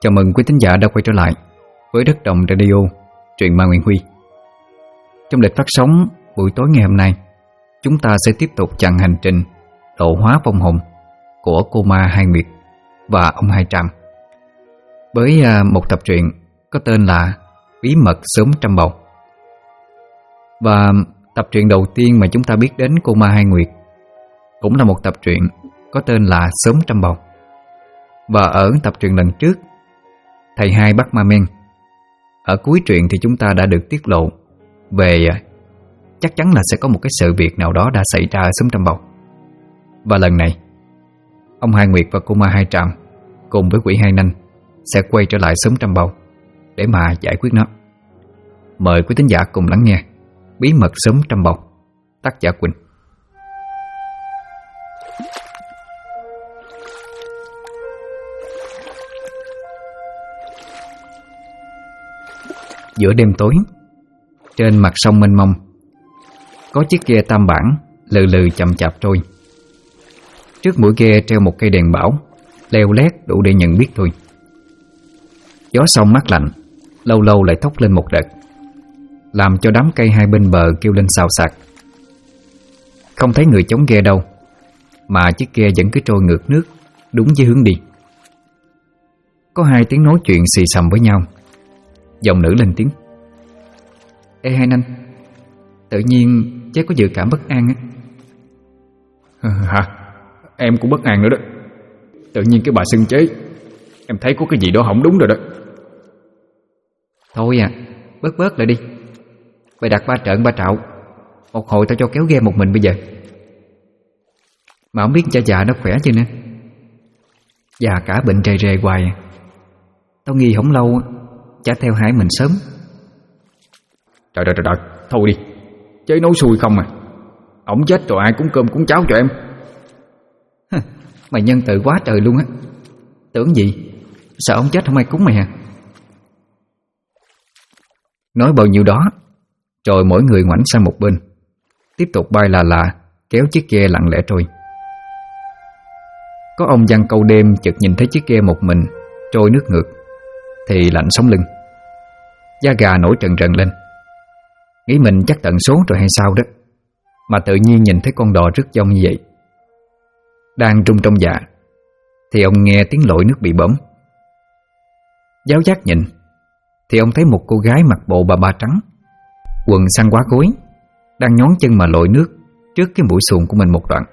Chào mừng quý thính giả đã quay trở lại với Đất Đồng Radio, truyện ma Nguyễn Huy. Trong lịch phát sóng buổi tối ngày hôm nay, chúng ta sẽ tiếp tục chặng hành trình độ hóa vong hồn của cô ma Hai Nguyệt và ông Hai Tràm, với một tập truyện có tên là Bí mật sớm trăm bầu. Và tập truyện đầu tiên mà chúng ta biết đến cô ma Hai Nguyệt cũng là một tập truyện có tên là Sớm trăm bầu. Và ở tập truyện lần trước, thầy Hai bắt ma men, ở cuối truyện thì chúng ta đã được tiết lộ về chắc chắn là sẽ có một cái sự việc nào đó đã xảy ra ở xóm Trăm Bầu. Và lần này, ông Hai Nguyệt và cô ma Hai Tràm cùng với quỷ Hai Nanh sẽ quay trở lại xóm Trăm Bầu để mà giải quyết nó. Mời quý thính giả cùng lắng nghe Bí mật xóm Trăm Bầu, tác giả Quỳnh. Giữa đêm tối, trên mặt sông mênh mông, có chiếc ghe tam bản lừ lừ chậm chạp trôi. Trước mũi ghe treo một cây đèn bão leo lét đủ để nhận biết thôi. Gió sông mát lạnh lâu lâu lại thốc lên một đợt, làm cho đám cây hai bên bờ kêu lên xào xạc. Không thấy người chống ghe đâu, mà chiếc ghe vẫn cứ trôi ngược nước đúng với hướng đi. Có hai tiếng nói chuyện xì xầm với nhau. Giọng nữ lên tiếng: "Ê Hai Nanh, tự nhiên cháu có dự cảm bất an á." Hả? Em cũng bất an nữa đó. Tự nhiên cái bà xưng chế, em thấy có cái gì đó không đúng rồi đó. Thôi à, bớt lại đi. Bày đặt ba trợn ba trạo, một hồi tao cho kéo ghe một mình bây giờ. Mà không biết cha già nó khỏe chưa nè. Già cả bệnh rề rề hoài à. Tao nghi không lâu chả theo Hải mình sớm. Trời, thôi đi. Chế nói xui không à. Ổng chết rồi ai cúng cơm cúng cháo cho em. Mày nhân từ quá trời luôn á. Tưởng gì sợ ông chết không ai cúng mày hả? Nói bao nhiêu đó, rồi mỗi người ngoảnh sang một bên, tiếp tục bay là kéo chiếc ghe lặng lẽ trôi. Có ông giăng câu đêm chợt nhìn thấy chiếc ghe một mình trôi nước ngược thì lạnh sống lưng, da gà nổi trần trần lên. Nghĩ mình chắc tận số rồi hay sao đó, mà tự nhiên nhìn thấy con đò rứt dông như vậy. Đang rung trong dạ thì ông nghe tiếng lội nước bị bõm. Giáo giác nhìn thì ông thấy một cô gái mặc bộ bà ba trắng, quần xăn quá gối, đang nhón chân mà lội nước trước cái mũi xuồng của mình một đoạn.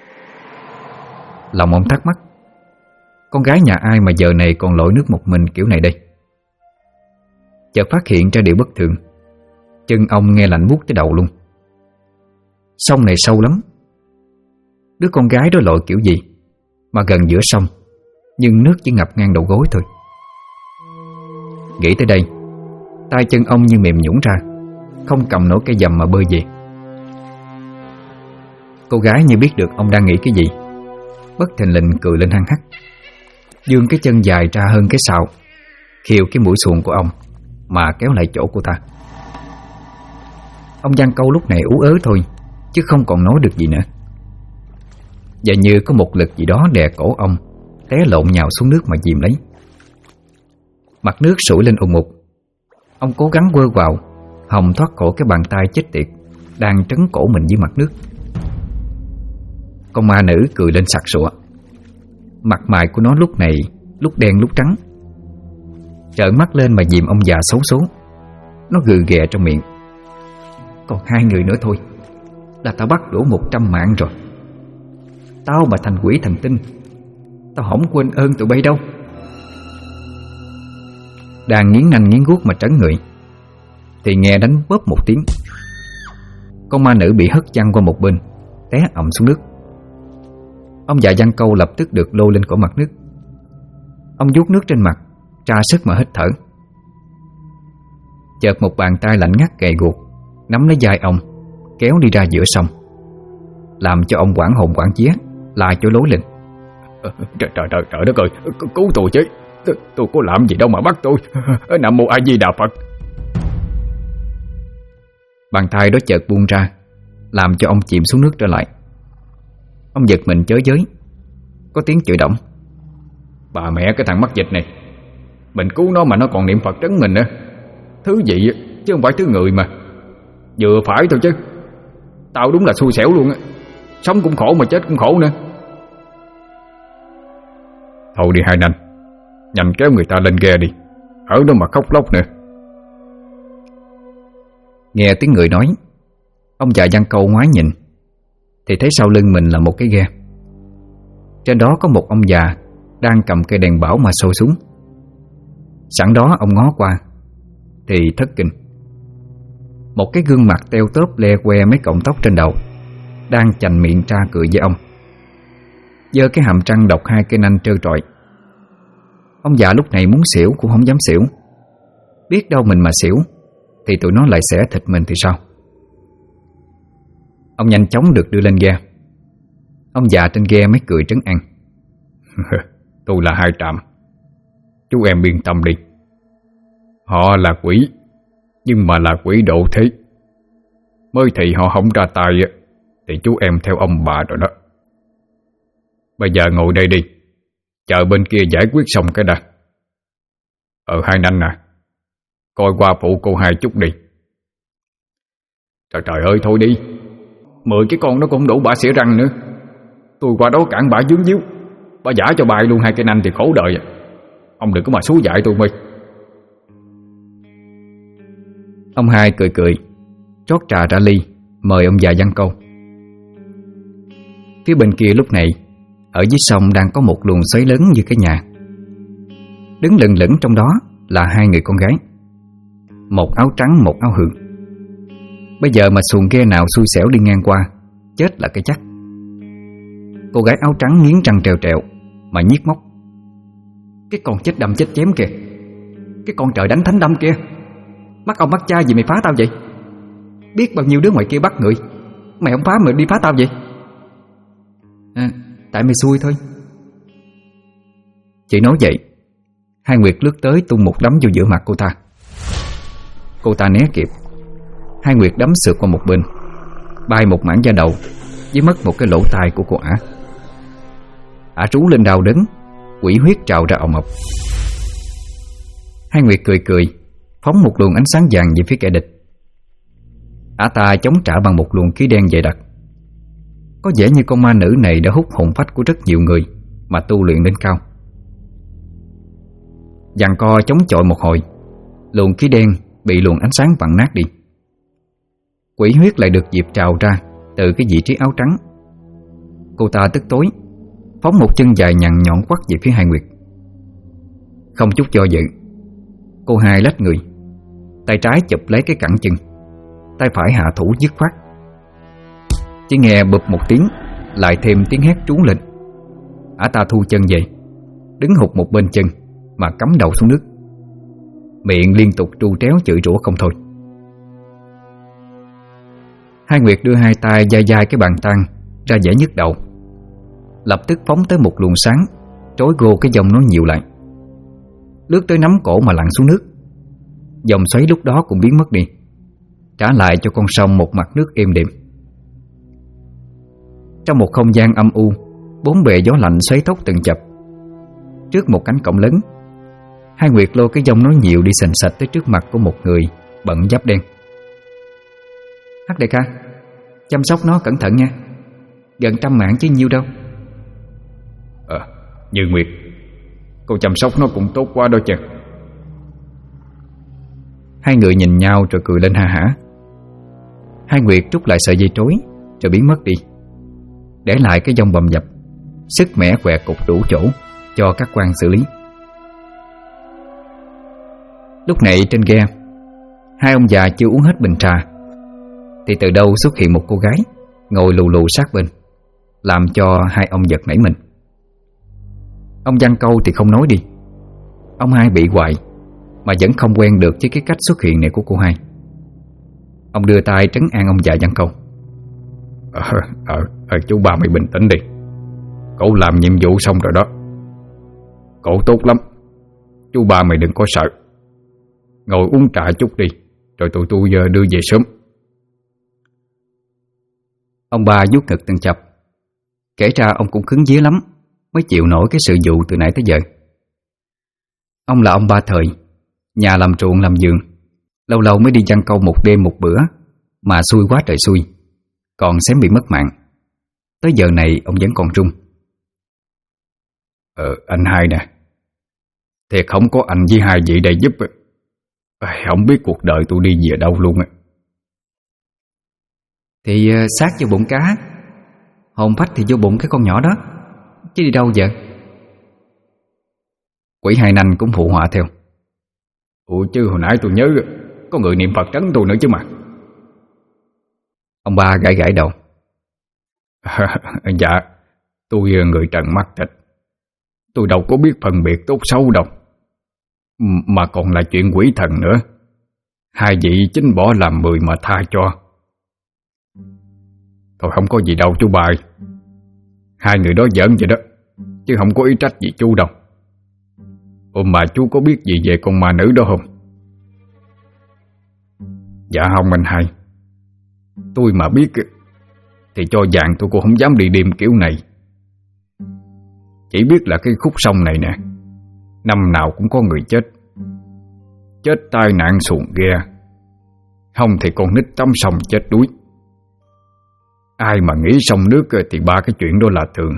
Lòng ông thắc mắc, con gái nhà ai mà giờ này còn lội nước một mình kiểu này đây? Chợt phát hiện ra điều bất thường. Chân ông nghe lạnh buốt tới đầu luôn. Sông này sâu lắm. Đứa con gái đó lội kiểu gì mà gần giữa sông, nhưng nước chỉ ngập ngang đầu gối thôi. Nghĩ tới đây, tay chân ông như mềm nhũn ra, không cầm nổi cây dầm mà bơi về. Cô gái như biết được ông đang nghĩ cái gì, bất thình lình cười lên hăng hắc, vươn cái chân dài ra hơn cái sào, khiêu cái mũi xuồng của ông mà kéo lại chỗ của ta. Ông giăng câu lúc này ú ớ thôi, chứ không còn nói được gì nữa. Và như có một lực gì đó đè cổ ông, té lộn nhào xuống nước mà chìm lấy. Mặt nước sủi lên ùng ục. Ông cố gắng quơ vào, hòng thoát khỏi cái bàn tay chết tiệt đang trấn cổ mình dưới mặt nước. Con ma nữ cười lên sặc sụa. Mặt mày của nó lúc này lúc đen lúc trắng. Trợn mắt lên mà dìm ông già xấu số. Nó gừ ghẹ trong miệng: "Còn hai người nữa thôi là tao bắt đủ 100 mạng rồi. Tao mà thành quỷ thần tinh, tao không quên ơn tụi bay đâu." Đang nghiến nanh nghiến guốc mà trấn người thì nghe đánh bóp một tiếng. Con ma nữ bị hất văng qua một bên, té ầm xuống nước. Ông già giăng câu lập tức được lôi lên khỏi mặt nước. Ông vuốt nước trên mặt, tra sức mà hít thở. Chợt một bàn tay lạnh ngắt gầy guộc nắm lấy vai ông, kéo đi ra giữa sông, làm cho ông hoảng hồn hoảng vía, la chối lối lên: Trời đất ơi, cứu tôi chứ. Tôi có làm gì đâu mà bắt tôi. Nam Mô A Di Đà Phật. Bàn tay đó chợt buông ra, làm cho ông chìm xuống nước trở lại. Ông giật mình chới giới, có tiếng chửi đổng: Bà mẹ cái thằng mắc dịch này, Mình cứu nó mà nó còn niệm Phật trấn mình nữa. Thứ gì chứ không phải thứ người mà. Vừa phải thôi chứ. Tao đúng là xui xẻo luôn á. Sống cũng khổ mà chết cũng khổ nữa. Thôi đi hai anh, nhanh kéo người ta lên ghe đi. Ở đó mà khóc lóc nữa. Nghe tiếng người nói, ông già Văn Câu ngoái nhìn thì thấy sau lưng mình là một cái ghe. Trên đó có một ông già đang cầm cây đèn bảo mà soi xuống. Sẵn đó ông ngó qua thì thất kinh. Một cái gương mặt teo tóp le que mấy cọng tóc trên đầu đang chành miệng ra cười với ông, giơ cái hàm răng độc hai cây nanh trơ trọi. Ông già lúc này muốn xỉu cũng không dám xỉu. Biết đâu mình mà xỉu thì tụi nó lại xẻ thịt mình thì sao. Ông nhanh chóng được đưa lên ghe. Ông già trên ghe mới cười trấn an. Tôi là Hai Trạm. Chú em yên tâm đi. Họ là quỷ, nhưng mà là quỷ độ thế. Mới thì họ không ra tay thì chú em theo ông bà rồi đó. Bây giờ ngồi đây đi, chờ bên kia giải quyết xong cái đã. Hai anh nè, coi qua phụ cô Hai chút đi. Trời ơi thôi đi, 10 cái con nó cũng đủ bả xỉa răng nữa. Tôi qua đó cản bả dướng díu, bả giả cho bài luôn 2 cây nanh thì khổ đời. Ông đừng có mà xúi dại tôi mày. Ông Hai cười cười, rót trà ra ly, mời ông già Văn Câu. Phía bên kia lúc này, ở dưới sông đang có một luồng xoáy lớn như cái nhà. Đứng lừng lững trong đó là 2 người con gái, một áo trắng một áo hường. Bây giờ mà xuồng ghe nào xui xẻo đi ngang qua, chết là cái chắc. Cô gái áo trắng nghiến răng trèo trèo mà nhiếc móc. Cái con chết đâm chết chém kìa, cái con trời đánh thánh đâm kia. Mắc ông mắc cha gì mày phá tao vậy? Biết bao nhiêu đứa ngoài kia bắt người, mày không phá mày đi phá tao vậy? Tại mày xui thôi. Chị nói vậy, Hai Nguyệt lướt tới tung một đấm vô giữa mặt cô ta. Cô ta né kịp, Hai Nguyệt đấm sượt qua một bên, bay một mảng da đầu với mất một cái lỗ tai của cô ả. Ả rú lên đau đớn, quỷ huyết trào ra ồng ộc. Hai Nguyệt cười cười, phóng một luồng ánh sáng vàng về phía kẻ địch. Ả ta chống trả bằng một luồng khí đen dày đặc. Có vẻ như con ma nữ này đã hút hồn phách của rất nhiều người mà tu luyện lên cao. Giằng co chống chọi một hồi, luồng khí đen bị luồng ánh sáng vặn nát đi. Quỷ huyết lại được dịp trào ra từ cái vị trí áo trắng. Cô ta tức tối, phóng một chân dài nhằn nhọn quắt về phía Hai Nguyệt. Không chút do dự, cô Hai lách người, tay trái chụp lấy cái cẳng chân, tay phải hạ thủ dứt khoát. Chỉ nghe bụp một tiếng, lại thêm tiếng hét trú lên. Ả ta thu chân về, đứng hụt một bên chân mà cắm đầu xuống nước, miệng liên tục tru tréo chửi rủa không thôi. Hai Nguyệt đưa hai tay dai dai cái bàn tan ra vẻ nhức đầu, lập tức phóng tới một luồng sáng trói gô cái dòng nó nhiều lại, lướt tới nắm cổ mà lặn xuống nước. Dòng xoáy lúc đó cũng biến mất đi, trả lại cho con sông một mặt nước êm đềm. Trong một không gian âm u, bốn bề gió lạnh xoáy tốc từng chập. Trước một cánh cổng lớn, Hai Nguyệt lôi cái dòng nói nhiều đi sành sạch tới trước mặt của một người bận giáp đen. Hắc đại ca, chăm sóc nó cẩn thận nha, gần 100 mạng chứ nhiêu đâu. Như Nguyệt, cô chăm sóc nó cũng tốt quá đó chứ. Hai người nhìn nhau rồi cười lên ha hả. Hai Nguyệt trút lại sợi dây trối rồi biến mất đi, để lại cái dòng bầm dập, sức mẻ quẹt cục đủ chỗ cho các quan xử lý. Lúc này trên ghe, hai ông già chưa uống hết bình trà thì từ đâu xuất hiện một cô gái ngồi lù lù sát bên, làm cho hai ông giật nảy mình. Ông Văn Câu thì không nói đi, ông Hai bị hoài mà vẫn không quen được với cái cách xuất hiện này của cô Hai. Ông đưa tay trấn an ông già Văn Câu. Chú ba mày bình tĩnh đi, cậu làm nhiệm vụ xong rồi đó. Cậu tốt lắm, chú ba mày đừng có sợ. Ngồi uống trà chút đi, rồi tụi tôi đưa về sớm. Ông ba vuốt ngực từng chập, kể ra ông cũng cứng vía lắm mới chịu nổi cái sự vụ từ nãy tới giờ. Ông là ông Ba Thời, nhà làm ruộng làm vườn, lâu lâu mới đi giăng câu một đêm một bữa, mà xui quá trời xui, còn xém bị mất mạng. Tới giờ này ông vẫn còn run. Anh hai nè, thiệt không có anh với hai vị đây giúp, không biết cuộc đời tôi đi về đâu luôn á. Thì xác vô bụng cá, hồn phách thì vô bụng cái con nhỏ đó, chứ đi đâu giờ? Quỷ Hai Nanh cũng phụ họa theo. Chứ hồi nãy tôi nhớ có người niệm Phật trấn tôi nữa chứ mà. Ông Ba gãi gãi đầu. Dạ, tôi người trần mắt thịt, tôi đâu có biết phân biệt tốt xấu đâu. Mà còn là chuyện quỷ thần nữa, hai vị chính bỏ làm 10 mà tha cho. Thôi không có gì đâu chú ba ơi. Hai người đó giỡn vậy đó, chứ không có ý trách gì chú đâu. Mà chú có biết gì về con ma nữ đó không? Dạ không anh hai. Tôi mà biết thì cho vàng tôi cũng không dám đi đêm kiểu này. Chỉ biết là cái khúc sông này nè, năm nào cũng có người chết. Chết tai nạn xuồng ghe, không thì con nít tắm sông chết đuối. Ai mà nghĩ sông nước thì ba cái chuyện đó là thường.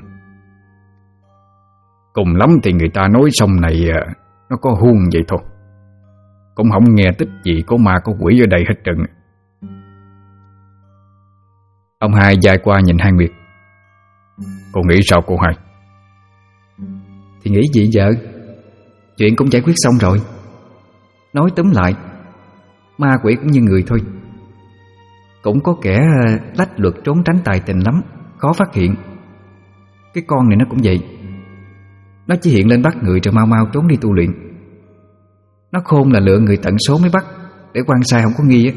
Cùng lắm thì người ta nói sông này nó có huông vậy thôi, cũng không nghe tích gì có ma có quỷ ở đây hết trơn. Ông hai dài qua nhìn Hai Nguyệt. Cô nghĩ sao cô hai? Thì nghĩ gì vợ? Chuyện cũng giải quyết xong rồi. Nói tóm lại, ma quỷ cũng như người thôi. Cũng có kẻ lách luật trốn tránh tài tình lắm, khó phát hiện. Cái con này nó cũng vậy. Nó chỉ hiện lên bắt người rồi mau mau trốn đi tu luyện. Nó khôn là lựa người tận số mới bắt, để quan sai không có nghi á.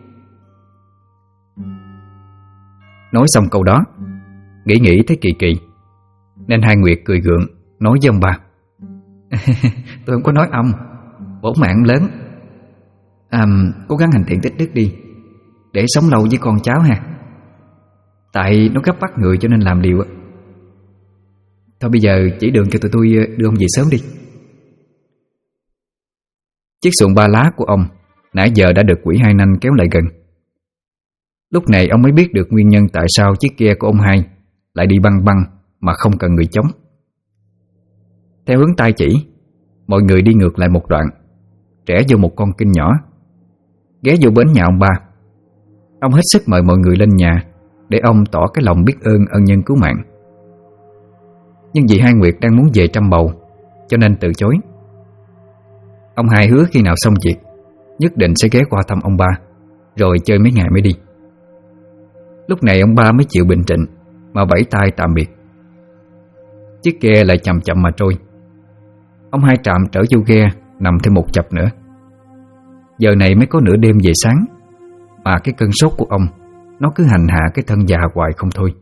Nói xong câu đó, nghĩ thấy kỳ kỳ, nên Hai Nguyệt cười gượng nói với ông Ba. Tôi không có nói ông, bổn mạng lớn. Cố gắng hành thiện tích đức đi, để sống lâu với con cháu ha. Tại nó gấp bắt người cho nên làm điều á. Thôi bây giờ chỉ đường cho tụi tôi đưa ông về sớm đi. Chiếc xuồng ba lá của ông nãy giờ đã được quỷ Hai Nanh kéo lại gần. Lúc này ông mới biết được nguyên nhân tại sao chiếc ghe của ông hai lại đi băng băng mà không cần người chống. Theo hướng tay chỉ, mọi người đi ngược lại một đoạn, rẽ vô một con kênh nhỏ, ghé vô bến nhà ông Ba. Ông hết sức mời mọi người lên nhà để ông tỏ cái lòng biết ơn ân nhân cứu mạng. Nhưng vì Hai Nguyệt đang muốn về trăm bầu cho nên từ chối. Ông hai hứa khi nào xong việc nhất định sẽ ghé qua thăm ông Ba, rồi chơi mấy ngày mới đi. Lúc này ông Ba mới chịu bình trịnh mà vẫy tay tạm biệt. Chiếc ghe lại chậm chậm mà trôi. Ông hai Trạm trở vô ghe nằm thêm một chập nữa. Giờ này mới có nửa đêm về sáng, mà cái cơn sốt của ông nó cứ hành hạ cái thân già hoài không thôi.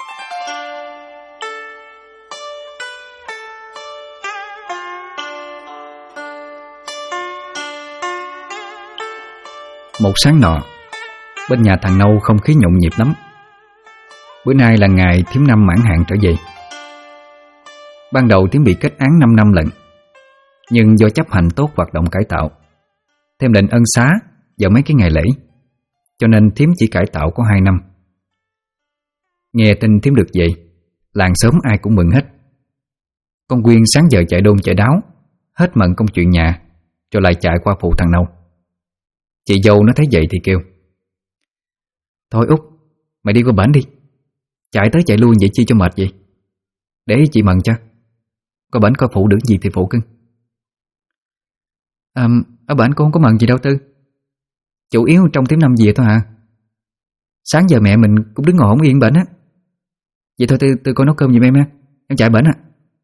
Một sáng nọ, bên nhà thằng Nâu không khí nhộn nhịp lắm. Bữa nay là ngày Thím Năm mãn hạn trở về. Ban đầu Thím bị kết án 5 năm lận, nhưng do chấp hành tốt hoạt động cải tạo, thêm lệnh ân xá vào mấy cái ngày lễ, cho nên Thím chỉ cải tạo có 2 năm. Nghe tin Thím được về, làng xóm ai cũng mừng hết. Con Quyên sáng giờ chạy đôn chạy đáo, hết mận công chuyện nhà, rồi lại chạy qua phụ thằng Nâu. Chị dâu nó thấy vậy thì kêu: Thôi Út, mày đi qua bển đi. Chạy tới chạy lui vậy chi cho mệt vậy? Để chị mần cho. Qua bển coi phụ được gì thì phụ cưng. Ở bển cô không có mần gì đâu Tư. Chủ yếu trong Thím Năm về thôi hả? Sáng giờ mẹ mình cũng đứng ngồi không yên bển á. Vậy thôi Tư coi nấu cơm giùm em ha. Em chạy bển á.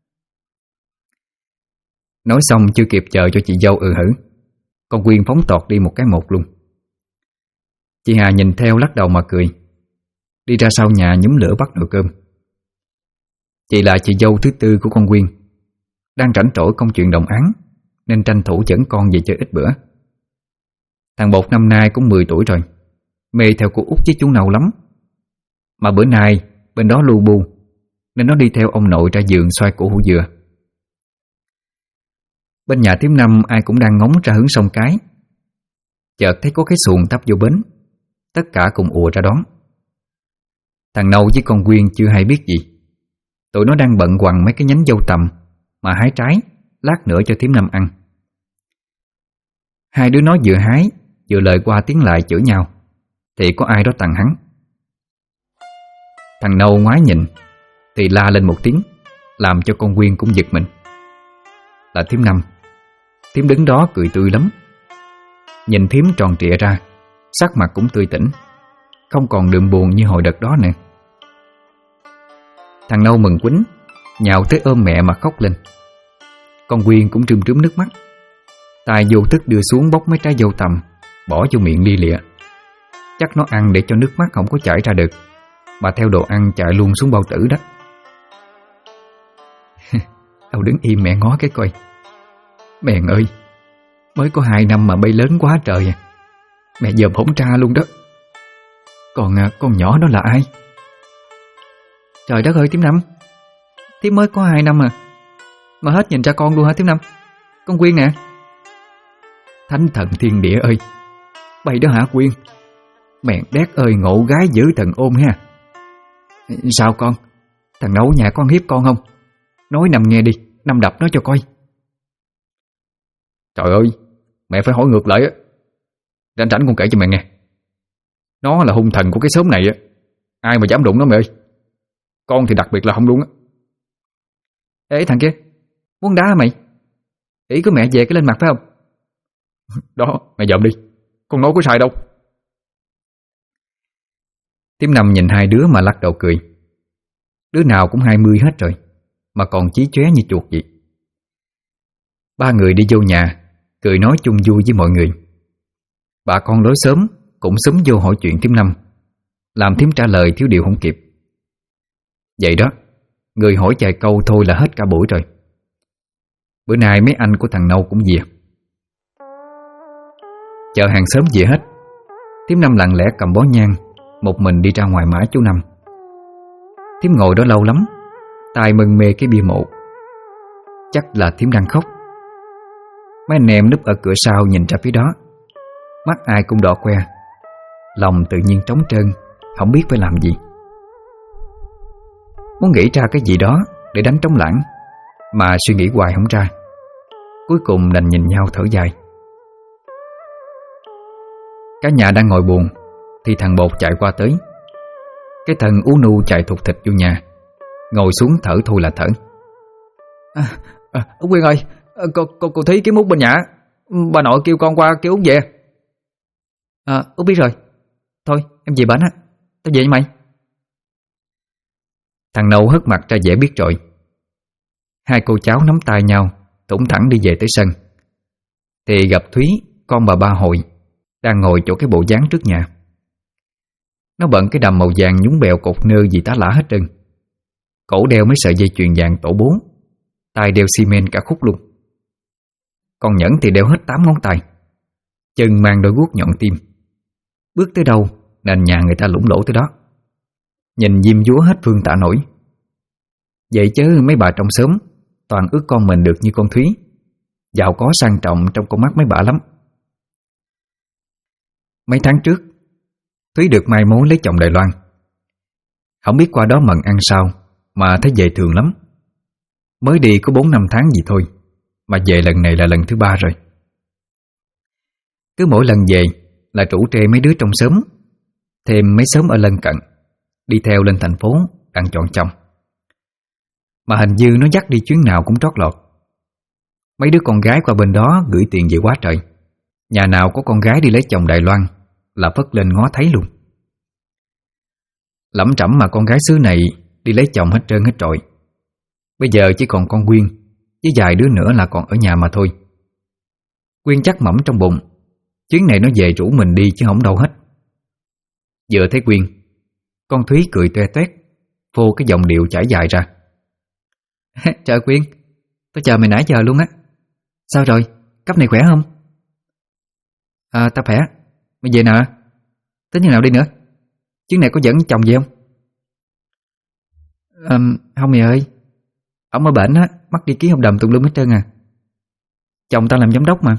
Nói xong chưa kịp chờ cho chị dâu hử, con Quyên phóng tọt đi một cái một luôn. Chị Hà nhìn theo lắc đầu mà cười, đi ra sau nhà nhúm lửa bắt nồi cơm. Chị là chị dâu thứ tư của con Quyên, đang rảnh rỗi công chuyện đồng án nên tranh thủ dẫn con về chơi ít bữa. Thằng Bột năm nay cũng 10 tuổi rồi, mê theo cô Út với chú Nâu lắm. Mà bữa nay bên đó lu bu nên nó đi theo ông nội ra vườn xoay củ hủ dừa. Bên nhà thím Năm ai cũng đang ngóng ra hướng sông Cái. Chợt thấy có cái xuồng tấp vô bến, tất cả cùng ùa ra đón. Thằng Nâu với con Quyên chưa hay biết gì. Tụi nó đang bận quằn mấy cái nhánh dâu tằm mà hái trái, lát nữa cho thím Năm ăn. Hai đứa nó vừa hái vừa lời qua tiếng lại chửi nhau, thì có ai đó tằng hắn. Thằng Nâu ngoái nhìn thì la lên một tiếng, làm cho con Quyên cũng giật mình. Là thím Năm. Thím đứng đó cười tươi lắm. Nhìn thím tròn trịa ra, sắc mặt cũng tươi tỉnh, không còn đượm buồn như hồi đợt đó nè. Thằng Nâu mừng quýnh, nhào tới ôm mẹ mà khóc lên. Con Quyên cũng trươm trướm nước mắt, tay vô thức đưa xuống bóc mấy trái dâu tằm, bỏ vô miệng lia lịa. Chắc nó ăn để cho nước mắt không có chảy ra được, mà theo đồ ăn chạy luôn xuống bao tử đó. Tao đứng im mẹ ngó cái coi. Mèn ơi, mới có 2 năm mà bay lớn quá trời à. Mẹ dòm hổng tra luôn đó. Còn con nhỏ đó là ai? Trời đất ơi thím Năm, thím mới có 2 năm mà hết nhìn ra con luôn hả thím Năm? Con Quyên nè. Thánh thần thiên địa ơi, bay đó hả Quyên? Mèn đét ơi, ngộ gái giữ thần ôm ha. Sao con? Thằng Nấu nhà con hiếp con không? Nói Năm nghe đi, Năm đập nó cho coi. Trời ơi, mẹ phải hỏi ngược lại á. Rảnh rảnh con kể cho mẹ nghe. Nó là hung thần của cái xóm này á, ai mà dám đụng nó mẹ ơi. Con thì đặc biệt là không luôn á. Ê thằng kia, muốn đá hả mày? Ý của mẹ về cái lên mặt phải không? Đó, mẹ dòm đi, con nói có sai đâu. Thím Năm nhìn hai đứa mà lắc đầu cười. Đứa nào cũng 20 hết rồi, mà còn chí chóe như chuột vậy. Ba người đi vô nhà, cười nói chung vui với mọi người. Bà con lối xóm cũng xúm vô hỏi chuyện thím Năm, làm thím trả lời thiếu điều không kịp. Vậy đó, người hỏi vài câu thôi là hết cả buổi rồi. Bữa nay mấy anh của thằng Nâu cũng về. Chờ hàng xóm về hết, thím Năm lặng lẽ cầm bó nhang, một mình đi ra ngoài mã chú Năm. Thím ngồi đó lâu lắm, tai mân mê cái bia mộ. Chắc là thím đang khóc. Mấy anh em núp ở cửa sau nhìn ra phía đó, mắt ai cũng đỏ que, lòng tự nhiên trống trơn, không biết phải làm gì. Muốn nghĩ ra cái gì đó để đánh trống lãng, mà suy nghĩ hoài không ra. Cuối cùng đành nhìn nhau thở dài. Cả nhà đang ngồi buồn thì thằng Bột chạy qua tới. Cái thằng ú nu chạy thục thịch vô nhà, ngồi xuống thở thôi là thở. Út Quyên ơi, cô thấy cái mút bên nhà, bà nội kêu con qua kêu Út về. Út biết rồi. Thôi em về bển á, tao về với mày. Thằng Nâu hất mặt ra vẻ biết rồi. Hai cô cháu nắm tay nhau, thủng thẳng đi về tới sân. Thì gặp Thúy, con bà Ba Hội, đang ngồi chỗ cái bộ dáng trước nhà. Nó bận cái đầm màu vàng nhúng bèo cột nơ gì tá lả hết trơn. Cổ đeo mấy sợi dây chuyền vàng tổ 4, tay đeo xi men cả khúc luôn. Con Nhẫn thì đeo hết 8 ngón tay, chân mang đôi guốc nhọn tim. Bước tới đâu nền nhà người ta lủng lỗ tới đó. Nhìn diêm dúa hết phương tả nổi. Vậy chứ mấy bà trong xóm toàn ước con mình được như con Thúy, giàu có sang trọng trong con mắt mấy bà lắm. Mấy tháng trước, Thúy được mai mối lấy chồng Đài Loan. Không biết qua đó mần ăn sao mà thấy về thường lắm. Mới đi có 4-5 tháng gì thôi, mà về lần này là lần thứ 3 rồi. Cứ mỗi lần về là rủ trê mấy đứa trong xóm, thêm mấy xóm ở lân cận, đi theo lên thành phố đặng chọn chồng. Mà hình như nó dắt đi chuyến nào cũng trót lọt. Mấy đứa con gái qua bên đó gửi tiền về quá trời. Nhà nào có con gái đi lấy chồng Đài Loan là phất lên ngó thấy luôn. Lẩm trẩm mà con gái xứ này đi lấy chồng hết trơn hết trọi. Bây giờ chỉ còn con Quyên với vài đứa nữa là còn ở nhà mà thôi. Quyên chắc mẩm trong bụng, chuyến này nó về rủ mình đi chứ không đâu hết. Vừa thấy Quyên, con Thúy cười toe toét, phô cái giọng điệu chảy dài ra. Trời Quyên, tao chờ mày nãy giờ luôn á. Sao rồi, cấp này khỏe không? Tao khỏe. Mày về nào? Tính như nào đi nữa? Chuyến này có dẫn chồng gì không? Không mày ơi, ông ở bển á, mắc đi ký hợp đồng tùm lum hết trơn à. Chồng tao làm giám đốc mà.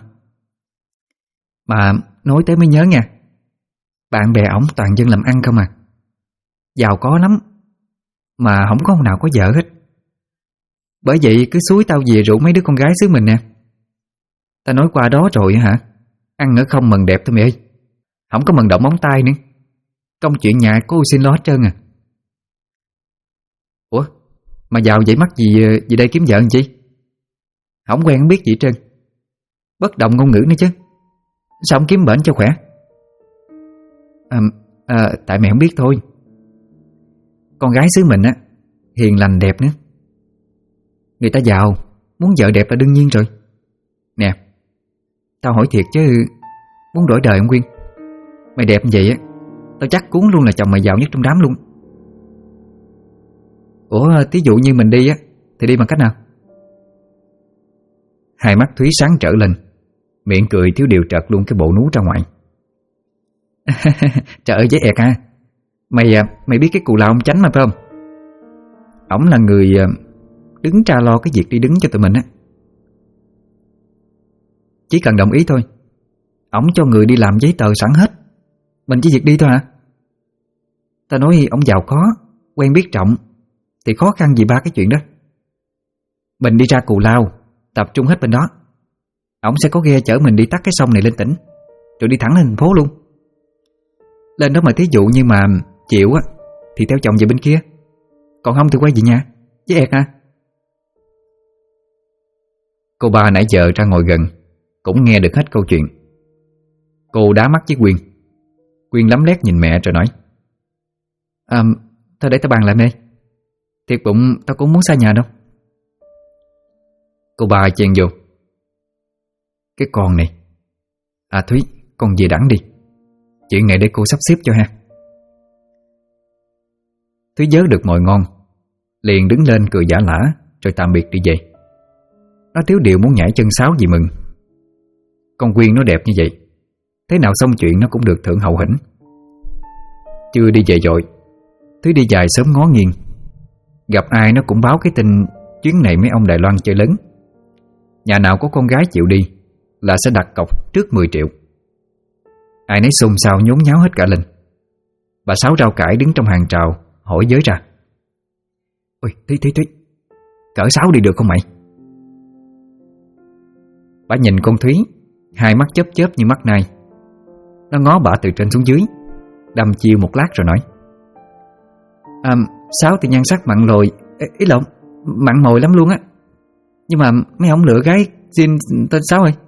Mà nói tới mới nhớ nha, bạn bè ổng toàn dân làm ăn không à. Giàu có lắm, mà không có ông nào có vợ hết. Bởi vậy cứ xúi tao về rủ mấy đứa con gái xứ mình nè. Tao nói qua đó rồi hả, ăn ở không mần đẹp thôi mày ơi, không có mần động móng tay nữa. Công chuyện nhà cô xin lo hết trơn à. Ủa, mà giàu vậy mắc gì về đây kiếm vợ làm chi? Không quen không biết gì hết trơn. Bất đồng ngôn ngữ nữa chứ. Sao không kiếm bển cho khỏe? Tại mẹ không biết thôi. Con gái xứ mình á, hiền lành đẹp nữa. Người ta giàu, muốn vợ đẹp là đương nhiên rồi. Nè, tao hỏi thiệt chứ, muốn đổi đời không Quyên? Mày đẹp như vậy á, tao chắc cuốn luôn là chồng mày giàu nhất trong đám luôn. Ủa, thí dụ như mình đi á, thì đi bằng cách nào? Hai mắt Thúy sáng trở lên, miệng cười thiếu điều trật luôn cái bộ nú ra ngoài. Trời ơi với ẹt ha. Mày biết cái cù lao ông Chánh mà phải không? Ổng là người đứng ra lo cái việc đi đứng cho tụi mình á. Chỉ cần đồng ý thôi, ổng cho người đi làm giấy tờ sẵn hết. Mình chỉ việc đi thôi hả? Ta nói ổng giàu có, quen biết trọng, thì khó khăn gì ba cái chuyện đó. Mình đi ra Cù Lao, tập trung hết bên đó. Ổng sẽ có ghe chở mình đi tắt cái sông này lên tỉnh, rồi đi thẳng lên thành phố luôn. Lên đó mà thí dụ như mà chịu á, thì theo chồng về bên kia. Còn không thì quay về nhà với ẹt à. Cô ba nãy giờ ra ngồi gần, cũng nghe được hết câu chuyện. Cô đá mắt với Quyên. Quyên lấm lét nhìn mẹ rồi nói: Thôi để tao bàn lại mẹ. Thiệt bụng tao cũng muốn xa nhà đâu. Cô ba chen vô: Cái con này. Thúy, con về đẳng đi. Chuyện này để cô sắp xếp cho ha. Thúy vớ được mồi ngon, liền đứng lên cười giả lả, rồi tạm biệt đi về. Nó thiếu điều muốn nhảy chân sáo vì mừng. Con Quyên nó đẹp như vậy, thế nào xong chuyện nó cũng được thưởng hậu hĩnh. Chưa đi về dội, Thúy đi dài sớm ngó nghiêng. Gặp ai nó cũng báo cái tin chuyến này mấy ông Đài Loan chơi lớn. Nhà nào có con gái chịu đi là sẽ đặt cọc trước 10 triệu. Ai nấy xôn xao nhốn nháo hết cả lên. Bà Sáu rau cải đứng trong hàng rào hỏi giới ra: Ôi Thúy, cỡ Sáu đi được không mày? Bà nhìn con Thúy, hai mắt chớp chớp như mắt nai. Nó ngó bà từ trên xuống dưới, đăm chiêu một lát rồi nói: Sáu thì nhan sắc mặn lồi, ý lộn, mặn mồi lắm luôn á. Nhưng mà mấy ông lựa gái xin tên Sáu ơi.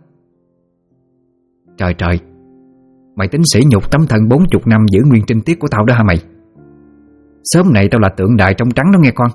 Trời, mày tính sỉ nhục tấm thân 40 năm giữ nguyên trinh tiết của tao đó hả mày? Sớm này tao là tượng đài trong trắng đó nghe con.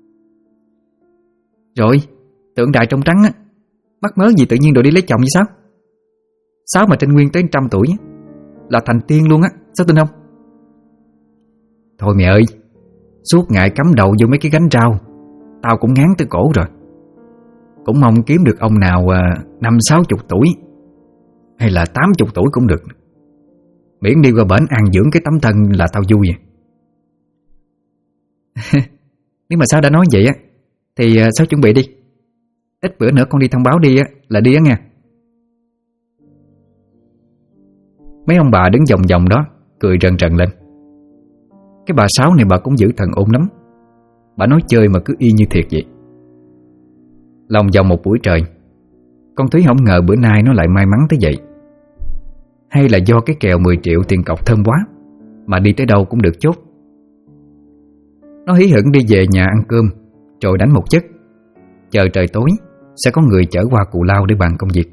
Rồi, tượng đài trong trắng á, mắc mớ gì tự nhiên rồi đi lấy chồng vậy sao? Sáu mà trên nguyên tới 100 tuổi là thành tiên luôn á, sao tin không? Thôi mẹ ơi, suốt ngày cắm đầu vô mấy cái gánh rau, tao cũng ngán tới cổ rồi. Cũng mong kiếm được ông nào 50-60 tuổi, hay là 80 tuổi cũng được, miễn đi qua bển an dưỡng cái tấm thân là tao vui vậy. Nếu mà Sáu đã nói vậy á, thì Sáu chuẩn bị đi. Ít bữa nữa con đi thông báo đi á, là đi á nghe. Mấy ông bà đứng vòng vòng đó cười rần rần lên. Cái bà Sáu này bà cũng giữ thần ôn lắm. Bà nói chơi mà cứ y như thiệt vậy. Lòng vòng một buổi trời, con Thúy không ngờ bữa nay nó lại may mắn tới vậy. Hay là do cái kèo 10 triệu tiền cọc thơm quá, mà đi tới đâu cũng được chốt. Nó hí hửng đi về nhà ăn cơm, rồi đánh một giấc, chờ trời tối sẽ có người chở qua Cù Lao để bàn công việc.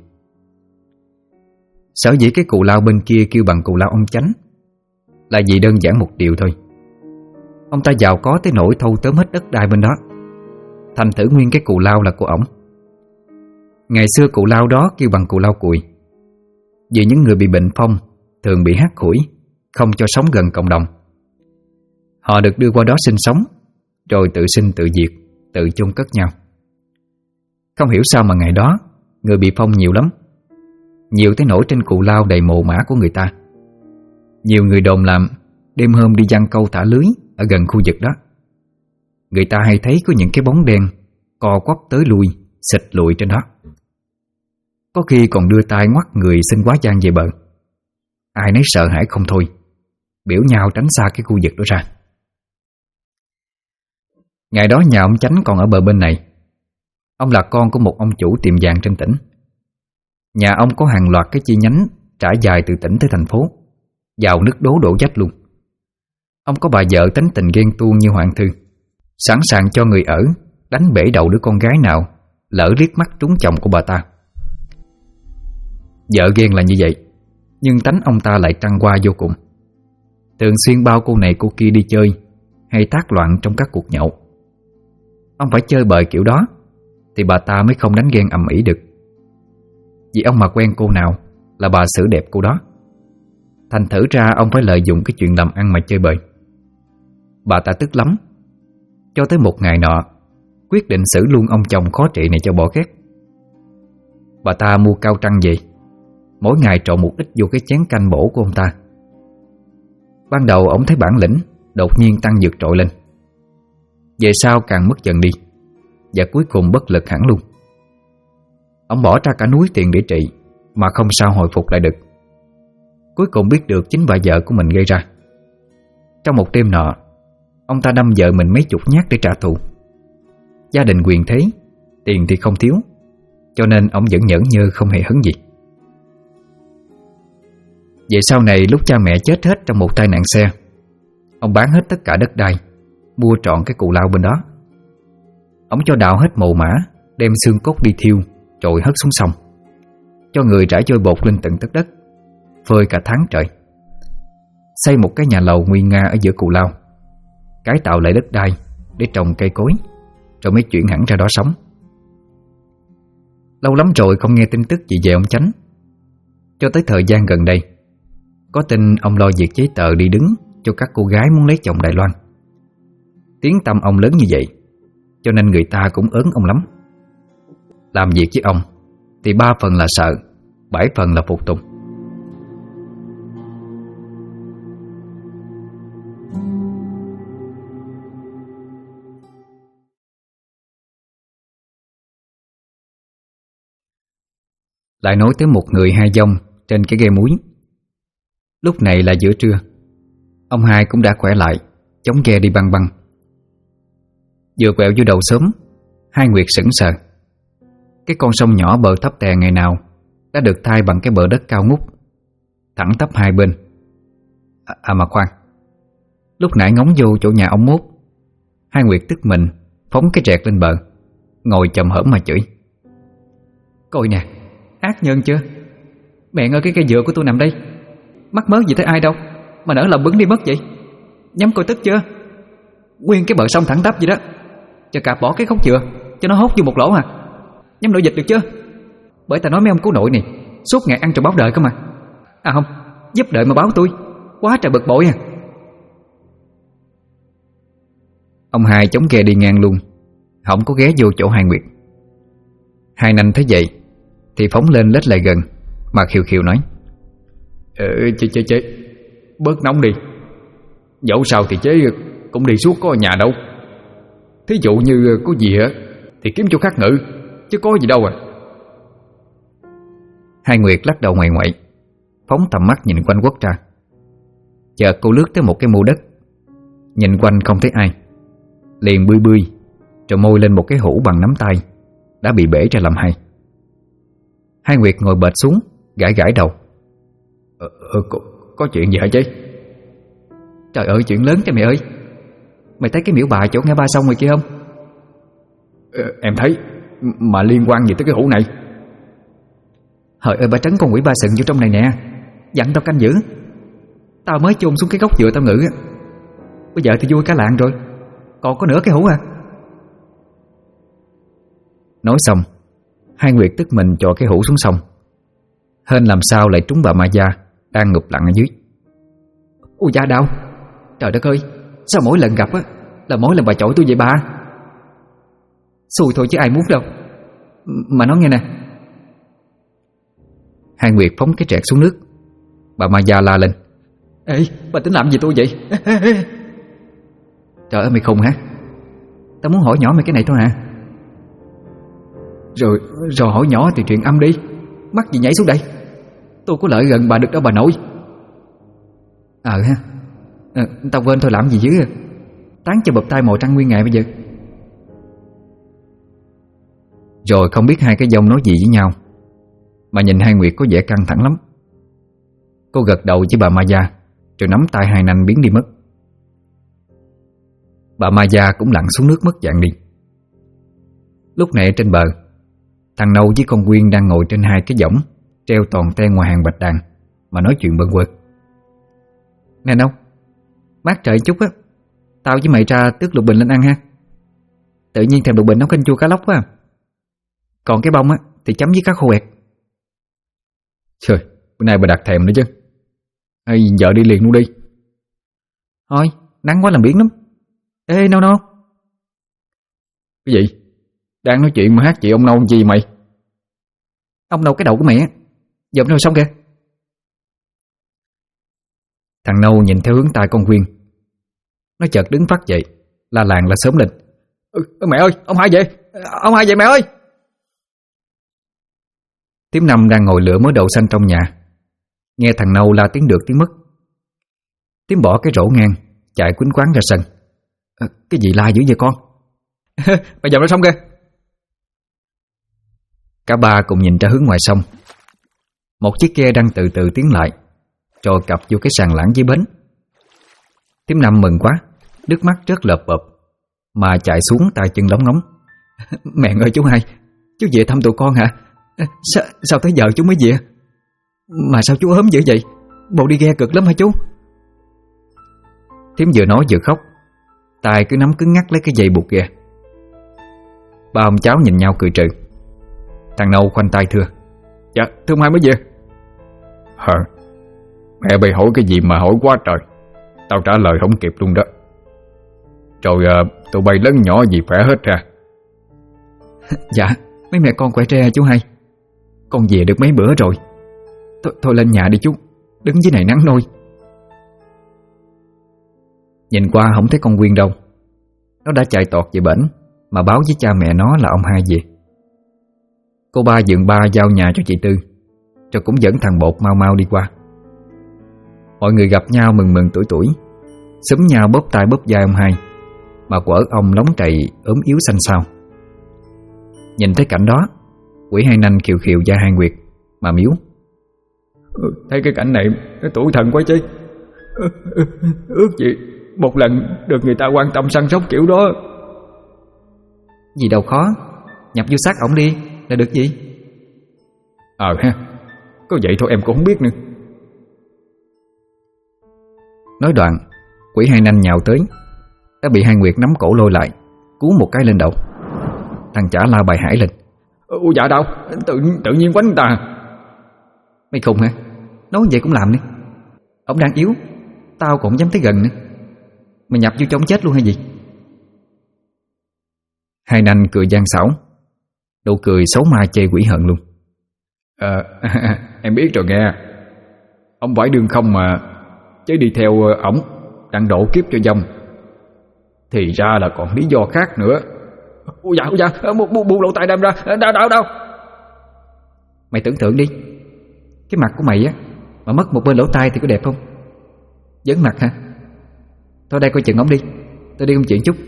Sở dĩ cái Cù Lao bên kia kêu bằng Cù Lao ông Chánh là vì đơn giản một điều thôi: ông ta giàu có tới nỗi thâu tóm hết đất đai bên đó, thành thử nguyên cái Cù Lao là của ổng. Ngày xưa Cù Lao đó kêu bằng Cù Lao Cùi, vì những người bị bệnh phong thường bị hắt hủi, không cho sống gần cộng đồng. Họ được đưa qua đó sinh sống, rồi tự sinh tự diệt, tự chôn cất nhau. Không hiểu sao mà ngày đó người bị phong nhiều lắm, nhiều tới nỗi trên Cù Lao đầy mồ mả của người ta. Nhiều người đồn làm đêm hôm đi giăng câu thả lưới ở gần khu vực đó. Người ta hay thấy có những cái bóng đen co quắp tới lui, xịt lụi trên đó. Có khi còn đưa tay ngoắt người xin quá giang về bờ. Ai nấy sợ hãi không thôi, biểu nhau tránh xa cái khu vực đó ra. Ngày đó nhà ông Chánh còn ở bờ bên này. Ông là con của một ông chủ tiệm vàng trên tỉnh. Nhà ông có hàng loạt cái chi nhánh trải dài từ tỉnh tới thành phố, giàu nứt đố đổ vách luôn. Ông có bà vợ tính tình ghen tuông như Hoàng Thư, sẵn sàng cho người ở đánh bể đầu đứa con gái nào lỡ liếc mắt trúng chồng của bà ta. Vợ ghen là như vậy, nhưng tánh ông ta lại trăng qua vô cùng. Thường xuyên bao cô này cô kia đi chơi, hay tác loạn trong các cuộc nhậu. Ông phải chơi bời kiểu đó thì bà ta mới không đánh ghen ầm ĩ được. Vì ông mà quen cô nào là bà xử đẹp cô đó. Thành thử ra ông phải lợi dụng cái chuyện làm ăn mà chơi bời. Bà ta tức lắm, cho tới một ngày nọ quyết định xử luôn ông chồng khó trị này cho bỏ ghét. Bà ta mua cao trăng về, mỗi ngày trộn một ít vô cái chén canh bổ của ông ta. Ban đầu ông thấy bản lĩnh đột nhiên tăng vượt trội lên, về sau càng mất dần đi, và cuối cùng bất lực hẳn luôn. Ông bỏ ra cả núi tiền để trị mà không sao hồi phục lại được. Cuối cùng biết được chính bà vợ của mình gây ra. Trong một đêm nọ, ông ta đâm vợ mình mấy chục nhát để trả thù. Gia đình quyền thế, tiền thì không thiếu, cho nên ông vẫn nhẫn nhơ không hề hấn gì. Vậy sau này lúc cha mẹ chết hết trong một tai nạn xe, ông bán hết tất cả đất đai, mua trọn cái cù lao bên đó. Ông cho đào hết mồ mả, đem xương cốt đi thiêu, trội hất xuống sông, cho người rải vôi bột lên từng tấc đất, phơi cả tháng trời. Xây một cái nhà lầu nguy nga ở giữa cù lao, cải tạo lại đất đai để trồng cây cối, rồi mới chuyển hẳn ra đó sống. Lâu lắm rồi không nghe tin tức gì về ông Chánh. Cho tới thời gian gần đây, có tin ông lo việc giấy tờ đi đứng cho các cô gái muốn lấy chồng Đài Loan. Tiếng tăm ông lớn như vậy, cho nên người ta cũng ớn ông lắm. Làm việc với ông thì 3 phần là sợ, 7 phần là phục tùng. Lại nói tới một người hai dông trên cái ghe muối. Lúc này là giữa trưa, ông hai cũng đã khỏe lại, chống ghe đi băng băng. Vừa quẹo vô đầu xóm, hai Nguyệt sững sờ. Cái con sông nhỏ bờ thấp tè ngày nào đã được thay bằng cái bờ đất cao ngút, thẳng tắp hai bên. Mà khoan, lúc nãy ngóng vô chỗ nhà ông Mốt, hai Nguyệt tức mình phóng cái rẹt lên bờ, ngồi chồm hởm mà chửi: "Coi nè, ác nhân chưa? Mẹ ơi, cái cây dừa của tôi nằm đây, mắc mớ gì tới ai đâu mà nỡ lòng bứng đi mất vậy? Nhắm coi tức chưa? Nguyên cái bờ sông thẳng tắp vậy đó, cho cạp bỏ cái khúc dừa cho nó hốt vô một lỗ à? Nhắm nổi dịch được chưa? Bởi ta nói mấy ông cố nội này suốt ngày ăn trò báo đời cơ mà. À không, giúp đợi mà báo tôi, quá trời bực bội à." Ông hai chống ghe đi ngang luôn, không có ghé vô chỗ hai Nguyệt. Hai nanh thấy vậy thì phóng lên lết lại gần mà khiêu khiêu nói: Chế, bớt nóng đi. Dẫu sao thì chế cũng đi suốt có ở nhà đâu. Thí dụ như có gì á thì kiếm chỗ khác ngự, chứ có gì đâu à. Hai Nguyệt lắc đầu ngoại ngoại, phóng tầm mắt nhìn quanh quất ra. Chợt cô lướt tới một cái mô đất, nhìn quanh không thấy ai, liền bươi bươi rồi môi lên một cái hũ bằng nắm tay đã bị bể ra làm hai. Hai Nguyệt ngồi bệt xuống, gãi gãi đầu. Có chuyện gì hả chế? Trời ơi, chuyện lớn cho mẹ ơi. Mày thấy cái miễu bà chỗ ngã ba sông ngoài kia không? Em thấy, mà liên quan gì tới cái hũ này? Hỡi ơi, bà trấn con quỷ ba sừng vô trong này nè, dặn tao canh giữ. Tao mới chôn xuống cái gốc dừa tao ngự á. Bây giờ thì vui cả làng rồi, còn có nửa cái hũ à. Nói xong, hai Nguyệt tức mình chọ cái hũ xuống sông. Hên làm sao lại trúng bà Ma Gia đang ngụp lặn ở dưới. Ôi da đau, trời đất ơi, sao mỗi lần gặp á là mỗi lần bà chọi tôi vậy bà? Xui thôi chứ ai muốn đâu. Mà nói nghe nè. Hai Nguyệt phóng cái trẹt xuống nước. Bà Ma Gia la lên: Ê, bà tính làm gì tôi vậy? Trời ơi, mày khùng hả? Tao muốn hỏi nhỏ mày cái này thôi hả? Rồi hỏi nhỏ thì chuyện âm đi, mắc gì nhảy xuống đây? Tôi có lợi gần bà được đâu bà nội. Ha. Tao quên thôi làm gì dữ à. Tán cho bập tay mồi trăng nguyên ngày bây giờ. Rồi không biết hai cái dông nói gì với nhau, mà nhìn hai Nguyệt có vẻ căng thẳng lắm. Cô gật đầu với bà Ma Gia, rồi nắm tay hai nanh biến đi mất. Bà Ma Gia cũng lặn xuống nước mất dạng đi. Lúc này trên bờ, thằng Nâu với con Quyên đang ngồi trên hai cái võng treo toàn te ngoài hàng bạch đàn mà nói chuyện bâng quơ. Nè Nâu, mát trời chút á, tao với mày ra tước lục bình lên ăn ha. Tự nhiên thèm lục bình nấu canh chua cá lóc quá à. Còn cái bông á thì chấm với cá khô quẹt. Trời, bữa nay bà đặt thèm nữa chứ. Hay vợ đi liền luôn đi. Thôi, nắng quá làm biếng lắm. Ê Nâu Nâu. Cái gì? Đang nói chuyện mà hát chị ông Nâu gì mày? Ông Nâu cái đầu của mẹ. Dợm rồi xong kìa. Thằng Nâu nhìn theo hướng tay con Quyên. Nó chợt đứng phát dậy, la làng la sớm lên. Mẹ ơi, ông Hai về. Ông Hai về mẹ ơi. Tím Năm đang ngồi lửa mớ đậu xanh trong nhà, nghe thằng Nâu la tiếng được tiếng mất. Tím bỏ cái rổ ngang, chạy quýnh quáng ra sân. Cái gì la dữ vậy con? Bà dọn ra xong kìa. Cả ba cùng nhìn ra hướng ngoài sông. Một chiếc ghe đang từ từ tiến lại, rồi cập vô cái sàn lãng dưới bến. Tím Năm mừng quá, nước mắt rớt lợp bợp, mà chạy xuống tay chân lóng ngóng. Mẹ ơi chú Hai, chú về thăm tụi con hả? Sao tới giờ chú mới về? Mà sao chú ốm dữ vậy? Bộ đi ghe cực lắm hả chú? Thím vừa nói vừa khóc, tay cứ nắm cứng ngắc lấy cái dây buộc ghe. Ba ông cháu nhìn nhau cười trừ. Thằng Nâu khoanh tay thưa. Dạ thưa ông Hai mới về. Mẹ bày hỏi cái gì mà hỏi quá trời. Tao trả lời không kịp luôn đó. Rồi tụi bay lớn nhỏ gì khỏe hết ra? Dạ mấy mẹ con khỏe re chú Hai. Con về được mấy bữa rồi. Thôi lên nhà đi chú, đứng dưới này nắng nôi. Nhìn qua không thấy con Quyên đâu. Nó đã chạy tọt về bển mà báo với cha mẹ nó là ông Hai về. Cô ba dượng ba giao nhà cho chị Tư, rồi cũng dẫn thằng Bột mau mau đi qua. Mọi người gặp nhau mừng mừng tuổi tuổi, xúm nhau bóp tay bóp vai ông Hai, mà quở ông lóng trầy ốm yếu xanh xao. Nhìn thấy cảnh đó, quỷ Hai Nanh khiều khiều da Hai Nguyệt mà miếu. Thấy cái cảnh này nó tủi thân quá chứ. Ước gì một lần được người ta quan tâm săn sóc kiểu đó. Gì đâu khó, nhập vô xác ổng đi là được gì. Ha, có vậy thôi em cũng không biết nữa. Nói đoạn, quỷ Hai Nanh nhào tới, đã bị Hai Nguyệt nắm cổ lôi lại, cú một cái lên đầu. Thằng chả la bài hải lên. Dạ đâu, tự nhiên quánh người ta. Mày khùng hả? Nói vậy cũng làm đi. Ông đang yếu, tao cũng dám tới gần nữa. Mày nhập vô trong chết luôn hay gì? Hai Nanh cười gian xảo, nụ cười xấu ma chê quỷ hận luôn. Em biết rồi nghe. Ông phải đương không mà, chứ đi theo ổng đang độ kiếp cho dông. Thì ra là còn lý do khác nữa. Dạ, buông lỗ tai đem ra. Đâu. Mày tưởng tượng đi, cái mặt của mày á mà mất một bên lỗ tai thì có đẹp không? Vấn mặt hả? Thôi đây coi chừng ổng đi, tôi đi công chuyện chút.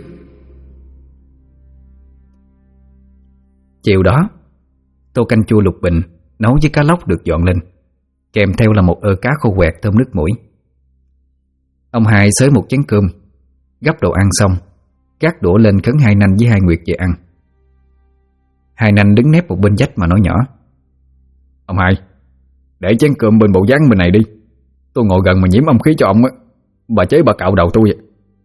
Chiều đó, tô canh chua lục bình nấu với cá lóc được dọn lên, kèm theo là một ơ cá khô quẹt thơm nước mũi. Ông Hai xới một chén cơm, gắp đồ ăn xong, gác đũa lên khấn Hai Nanh với Hai Nguyệt về ăn. Hai Nanh đứng nép một bên vách mà nói nhỏ. Ông Hai, để chén cơm bên bộ dáng bên này đi. Tôi ngồi gần mà nhiễm âm khí cho ông á. Bà chế bà cạo đầu tôi vậy.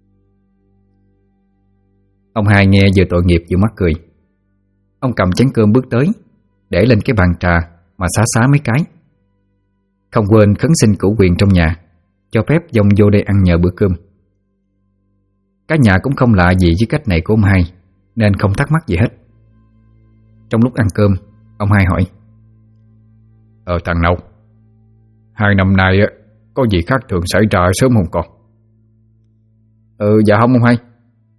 Ông Hai nghe vừa tội nghiệp vừa mắc cười. Ông cầm chén cơm bước tới, để lên cái bàn trà mà xá mấy cái. Không quên khấn xin cửu quyền trong nhà, cho phép dông vô đây ăn nhờ bữa cơm. Cả nhà cũng không lạ gì với cách này của ông Hai, nên không thắc mắc gì hết. Trong lúc ăn cơm, ông Hai hỏi. Thằng Nâu, 2 năm nay có gì khác thường xảy ra sớm không con? Dạ không ông Hai.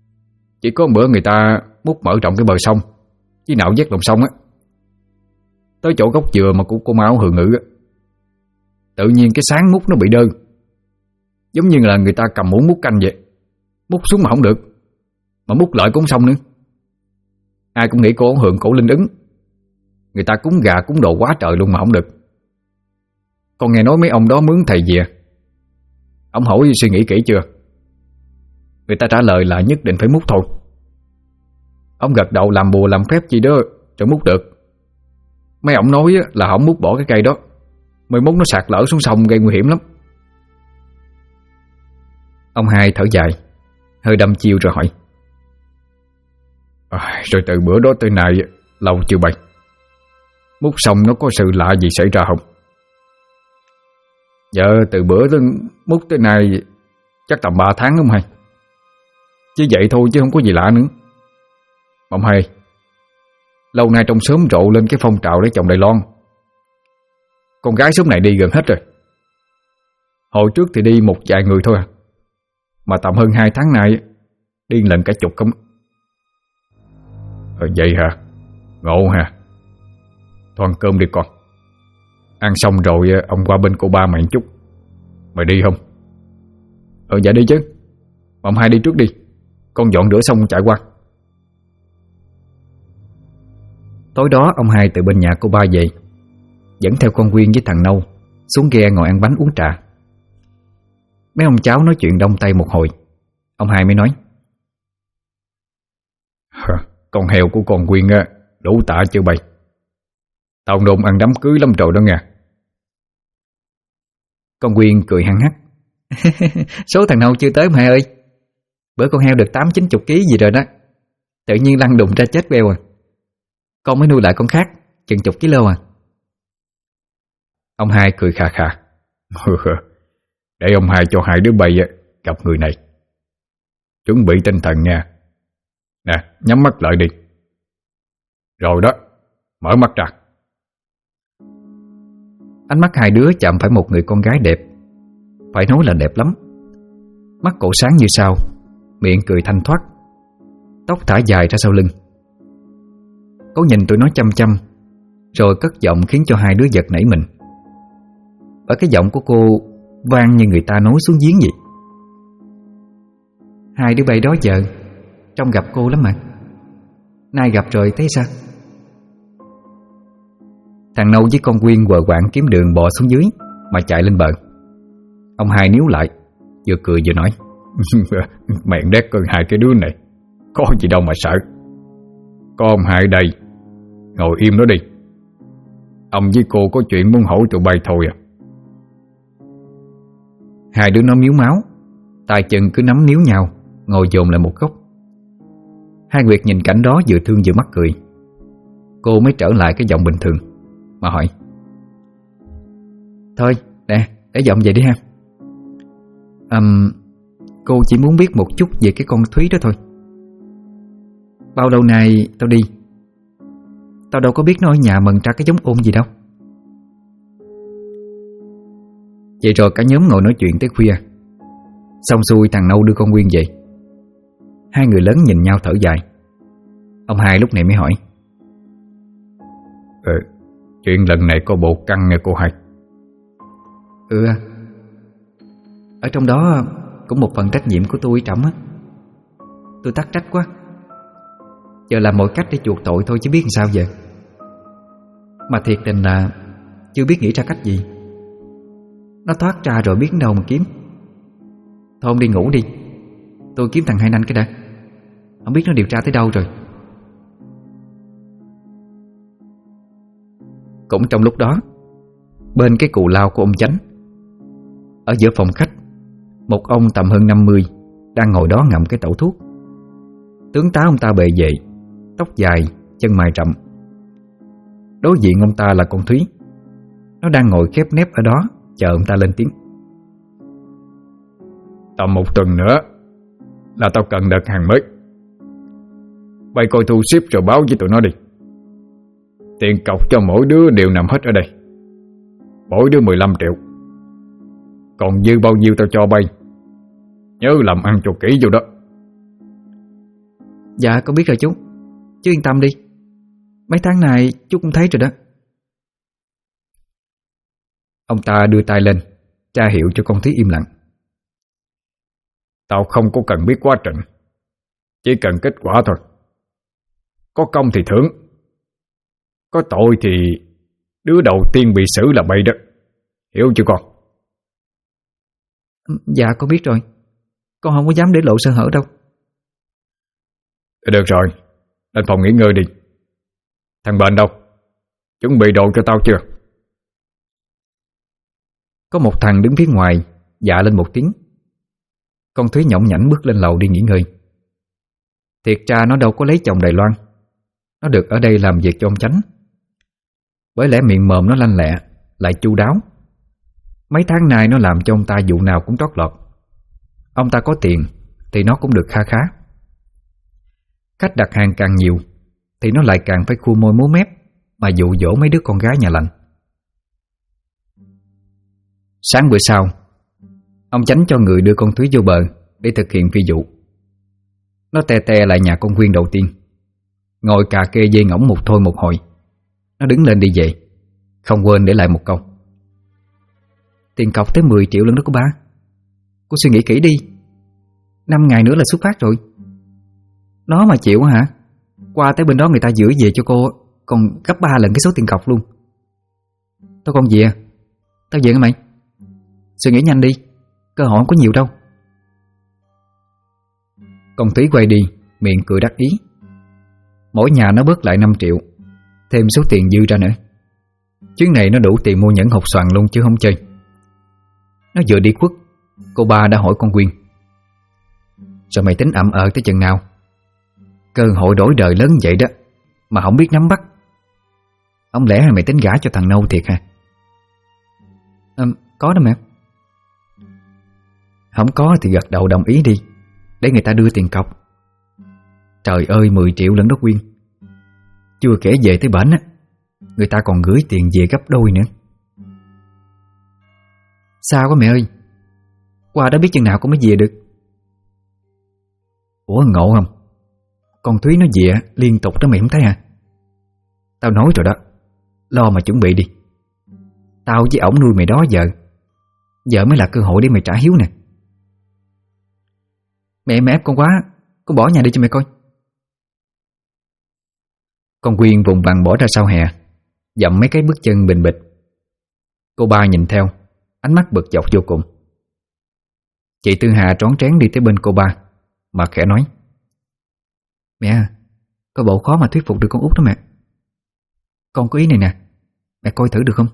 Chỉ có bữa người ta múc mở rộng cái bờ sông, chứ nào vét lòng sông á. tới chỗ gốc dừa mà cô Mão hừ ngữ á. Tự nhiên cái sáng múc nó bị đơ, giống như là người ta cầm muỗng múc canh vậy. Múc xuống mà không được, mà múc lại cũng không xong nữa. Ai cũng nghĩ cô Hường cổ linh ứng, người ta cúng gà cúng đồ quá trời luôn mà không được. Con nghe nói mấy ông đó mướn thầy về, ông hỏi suy nghĩ kỹ chưa? Người ta trả lời là nhất định phải múc thôi. Ông gật đầu làm bùa làm phép gì đó rồi múc được. Mấy ông nói là không múc bỏ cái cây đó, mới múc nó sạt lở xuống sông gây nguy hiểm lắm. Ông Hai thở dài, hơi đăm chiêu rồi hỏi: Rồi từ bữa đó tới nay lâu chưa bay, múc xong nó có sự lạ gì xảy ra không? Dạ từ bữa tới múc tới nay chắc tầm 3 tháng không Hai? Chỉ vậy thôi chứ không có gì lạ nữa. Ông Hai, lâu nay trong xóm rộ lên cái phong trào để trồng Đài Loan. Con gái xóm này đi gần hết rồi. Hồi trước thì đi một vài người thôi à, mà tầm hơn 2 tháng nay đi lần cả chục không. Vậy hả? Ngộ hả? Thôi ăn cơm đi con. Ăn xong rồi ông qua bên cô ba mày chút. Mày đi không? Dạ đi chứ. Ông Hai đi trước đi, con dọn rửa xong chạy qua. Tối đó ông Hai từ bên nhà cô ba về, dẫn theo con Quyên với thằng Nâu xuống ghe ngồi ăn bánh uống trà. Mấy ông cháu nói chuyện đông tay một hồi, ông Hai mới nói: Con heo của con Quyên đủ tạ chưa bay? Tao đồn ăn đám cưới lắm rồi đó nghe. Con Quyên cười hăng hắc: Số thằng Nâu chưa tới mà Hai ơi. Bữa con heo được 8-90 kg gì rồi đó, tự nhiên lăn đùng ra chết beo à. Con mới nuôi lại con khác chừng chục kg à. Ông Hai cười khà khà: Để ông Hai cho hai đứa bay gặp người này. Chuẩn bị tinh thần nha. Nè, nhắm mắt lại đi. Rồi đó, mở mắt ra. Ánh mắt hai đứa chạm phải một người con gái đẹp, phải nói là đẹp lắm. Mắt cổ sáng như sao, miệng cười thanh thoát, tóc thả dài ra sau lưng. Cô nhìn tụi nó chăm chăm, rồi cất giọng khiến cho hai đứa giật nảy mình. Ở cái giọng của cô vang như người ta nói xuống giếng vậy. Hai đứa bay đó giờ trông gặp cô lắm mà, nay gặp rồi thấy sao? Thằng Nâu với con Quyên quờ quạng kiếm đường bò xuống dưới mà chạy lên bờ. Ông Hai níu lại, vừa cười vừa nói: Mẹn đét cơn hai cái đứa này, có gì đâu mà sợ. Có ông Hai đây, ngồi im đó đi. Ông với cô có chuyện muốn hỏi tụi bay thôi à. Hai đứa nó miếu máu, tay chân cứ nắm níu nhau, ngồi dồn lại một góc. Hai Nguyệt nhìn cảnh đó vừa thương vừa mắc cười. Cô mới trở lại cái giọng bình thường mà hỏi: Thôi nè, để giọng về đi ha. Cô chỉ muốn biết một chút về cái con Thúy đó thôi. Bao lâu nay tao đi, tao đâu có biết nó ở nhà mần ra cái giống ôn gì đâu. Vậy rồi cả nhóm ngồi nói chuyện tới khuya. Xong xuôi thằng Nâu đưa con Nguyên về. Hai người lớn nhìn nhau thở dài. Ông Hai lúc này mới hỏi: Chuyện lần này có bộ căng nghe cô Hai. Ở trong đó cũng một phần trách nhiệm của tôi trọng á. Tôi tắc trách quá, giờ làm mọi cách để chuộc tội thôi chứ biết làm sao giờ. Mà thiệt tình là chưa biết nghĩ ra cách gì. Nó thoát ra rồi biết đâu mà kiếm. Thôi ông đi ngủ đi, tôi kiếm thằng Hai Nanh cái đã. Không biết nó điều tra tới đâu rồi. Cũng trong lúc đó, bên cái cù lao của ông Chánh, ở giữa phòng khách, một ông tầm hơn 50 đang ngồi đó ngậm cái tẩu thuốc. Tướng tá ông ta bề vệ, tóc dài, chân mày rậm. Đối diện ông ta là con Thúy. Nó đang ngồi khép nép ở đó chờ ông ta lên tiếng. Tầm một tuần nữa là tao cần đợt hàng mới. Bay coi thu xếp rồi báo với tụi nó đi. Tiền cọc cho mỗi đứa đều nằm hết ở đây. Mỗi đứa 15 triệu. Còn dư bao nhiêu tao cho bay. Nhớ làm ăn cho kỹ vô đó. Dạ con biết rồi chú. Chú yên tâm đi, mấy tháng này chú cũng thấy rồi đó. Ông ta đưa tay lên ra hiệu cho con Thúy im lặng. Tao không có cần biết quá trình, chỉ cần kết quả thôi. Có công thì thưởng, có tội thì đứa đầu tiên bị xử là mày đó. Hiểu chưa con? Dạ con biết rồi. Con không có dám để lộ sơ hở đâu. Được rồi, lên phòng nghỉ ngơi đi. Thằng bệnh đâu? Chuẩn bị đồ cho tao chưa? Có một thằng đứng phía ngoài dạ lên một tiếng. Con Thúy nhõng nhảnh bước lên lầu đi nghỉ ngơi. Thiệt ra nó đâu có lấy chồng Đài Loan. Nó được ở đây làm việc cho ông Chánh. Bởi lẽ miệng mồm nó lanh lẹ, lại chu đáo. Mấy tháng nay nó làm cho ông ta vụ nào cũng trót lọt. Ông ta có tiền thì nó cũng được kha khá. Khách đặt hàng càng nhiều thì nó lại càng phải khua môi múa mép mà dụ dỗ mấy đứa con gái nhà lành. Sáng bữa sau, ông Chánh cho người đưa con Thúy vô bờ để thực hiện phi vụ. Nó tè tè lại nhà con Quyên đầu tiên, ngồi cà kê dây ngỗng một thôi một hồi. Nó đứng lên đi về, không quên để lại một câu: tiền cọc tới 10 triệu lần đó cô ba. Cô suy nghĩ kỹ đi, 5 ngày nữa là xuất phát rồi. Nó mà chịu hả, qua tới bên đó người ta giữ về cho cô còn gấp 3 lần cái số tiền cọc luôn. Tao con về, tao về nghe mày. Suy nghĩ nhanh đi, cơ hội không có nhiều đâu. Con Thúy quay đi, miệng cười đắc ý. Mỗi nhà nó bớt lại 5 triệu, thêm số tiền dư ra nữa. Chuyến này nó đủ tiền mua nhẫn hột xoàn luôn chứ không chơi. Nó vừa đi khuất, cô ba đã hỏi con Quyên: rồi mày tính ậm tới chừng nào? Cơ hội đổi đời lớn vậy đó mà không biết nắm bắt. Không lẽ mày tính gả cho thằng Nâu thiệt hả? Có đó mẹ. Không có thì gật đầu đồng ý đi, để người ta đưa tiền cọc. Trời ơi, 10 triệu lần đó Quyên. Chưa kể về tới bển á, người ta còn gửi tiền về gấp đôi nữa. Sao quá mẹ ơi, qua đó biết chừng nào cũng mới về được. Ủa ngộ không? Con Thúy nó về liên tục đó mày không thấy hả? Tao nói rồi đó, lo mà chuẩn bị đi. Tao với ổng nuôi mày đó giờ. Giờ mới là cơ hội để mày trả hiếu nè. Mẹ ép con quá, con bỏ nhà đi cho mẹ coi. Con Quyên vùng vằng bỏ ra sau hè, dậm mấy cái bước chân bình bịch. Cô ba nhìn theo, ánh mắt bực dọc vô cùng. Chị Tư Hà trón trén đi tới bên cô ba mà khẽ nói: mẹ, có bộ khó mà thuyết phục được con út đó mẹ. Con có ý này nè, mẹ coi thử được không?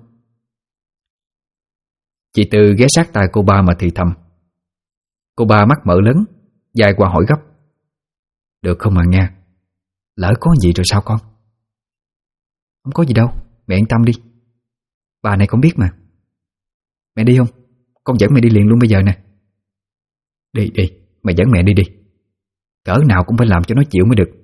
Chị Tư ghé sát tai cô ba mà thì thầm. Cô ba mắt mở lớn, dài qua hỏi gấp: được không mà nghe? Lỡ có gì rồi sao con? Không có gì đâu, mẹ yên tâm đi. Bà này con biết mà. Mẹ đi không? Con dẫn mẹ đi liền luôn bây giờ nè. Đi, mày dẫn mẹ đi đi. Cỡ nào cũng phải làm cho nó chịu mới được.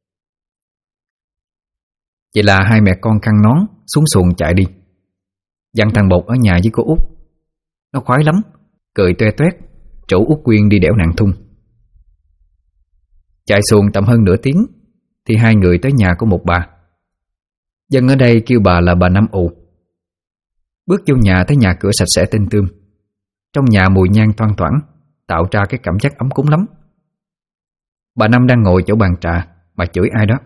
Vậy là hai mẹ con căng nón xuống xuồng chạy đi. Dặn thằng Bột ở nhà với cô út. Nó khoái lắm, cười toe toét rủ út Quyên đi đẽo Nàng Thung. Chạy xuồng tầm hơn nửa tiếng thì hai người tới nhà của một bà. Dân ở đây kêu bà là bà Năm Ù. Bước vô nhà thấy nhà cửa sạch sẽ tinh tươm. Trong nhà mùi nhang thoang thoảng, tạo ra cái cảm giác ấm cúng lắm. Bà Năm đang ngồi chỗ bàn trà mà chửi ai đó: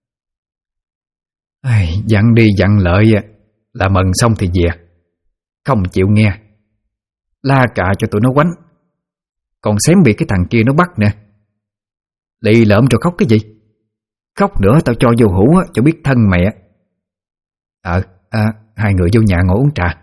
dặn đi dặn lợi là mần xong thì về, không chịu nghe, la cà cho tụi nó quánh. Còn xém bị cái thằng kia nó bắt nè. Lì lợm rồi khóc cái gì? Khóc nữa tao cho vô hũ cho biết thân mẹ. Hai người vô nhà ngồi uống trà.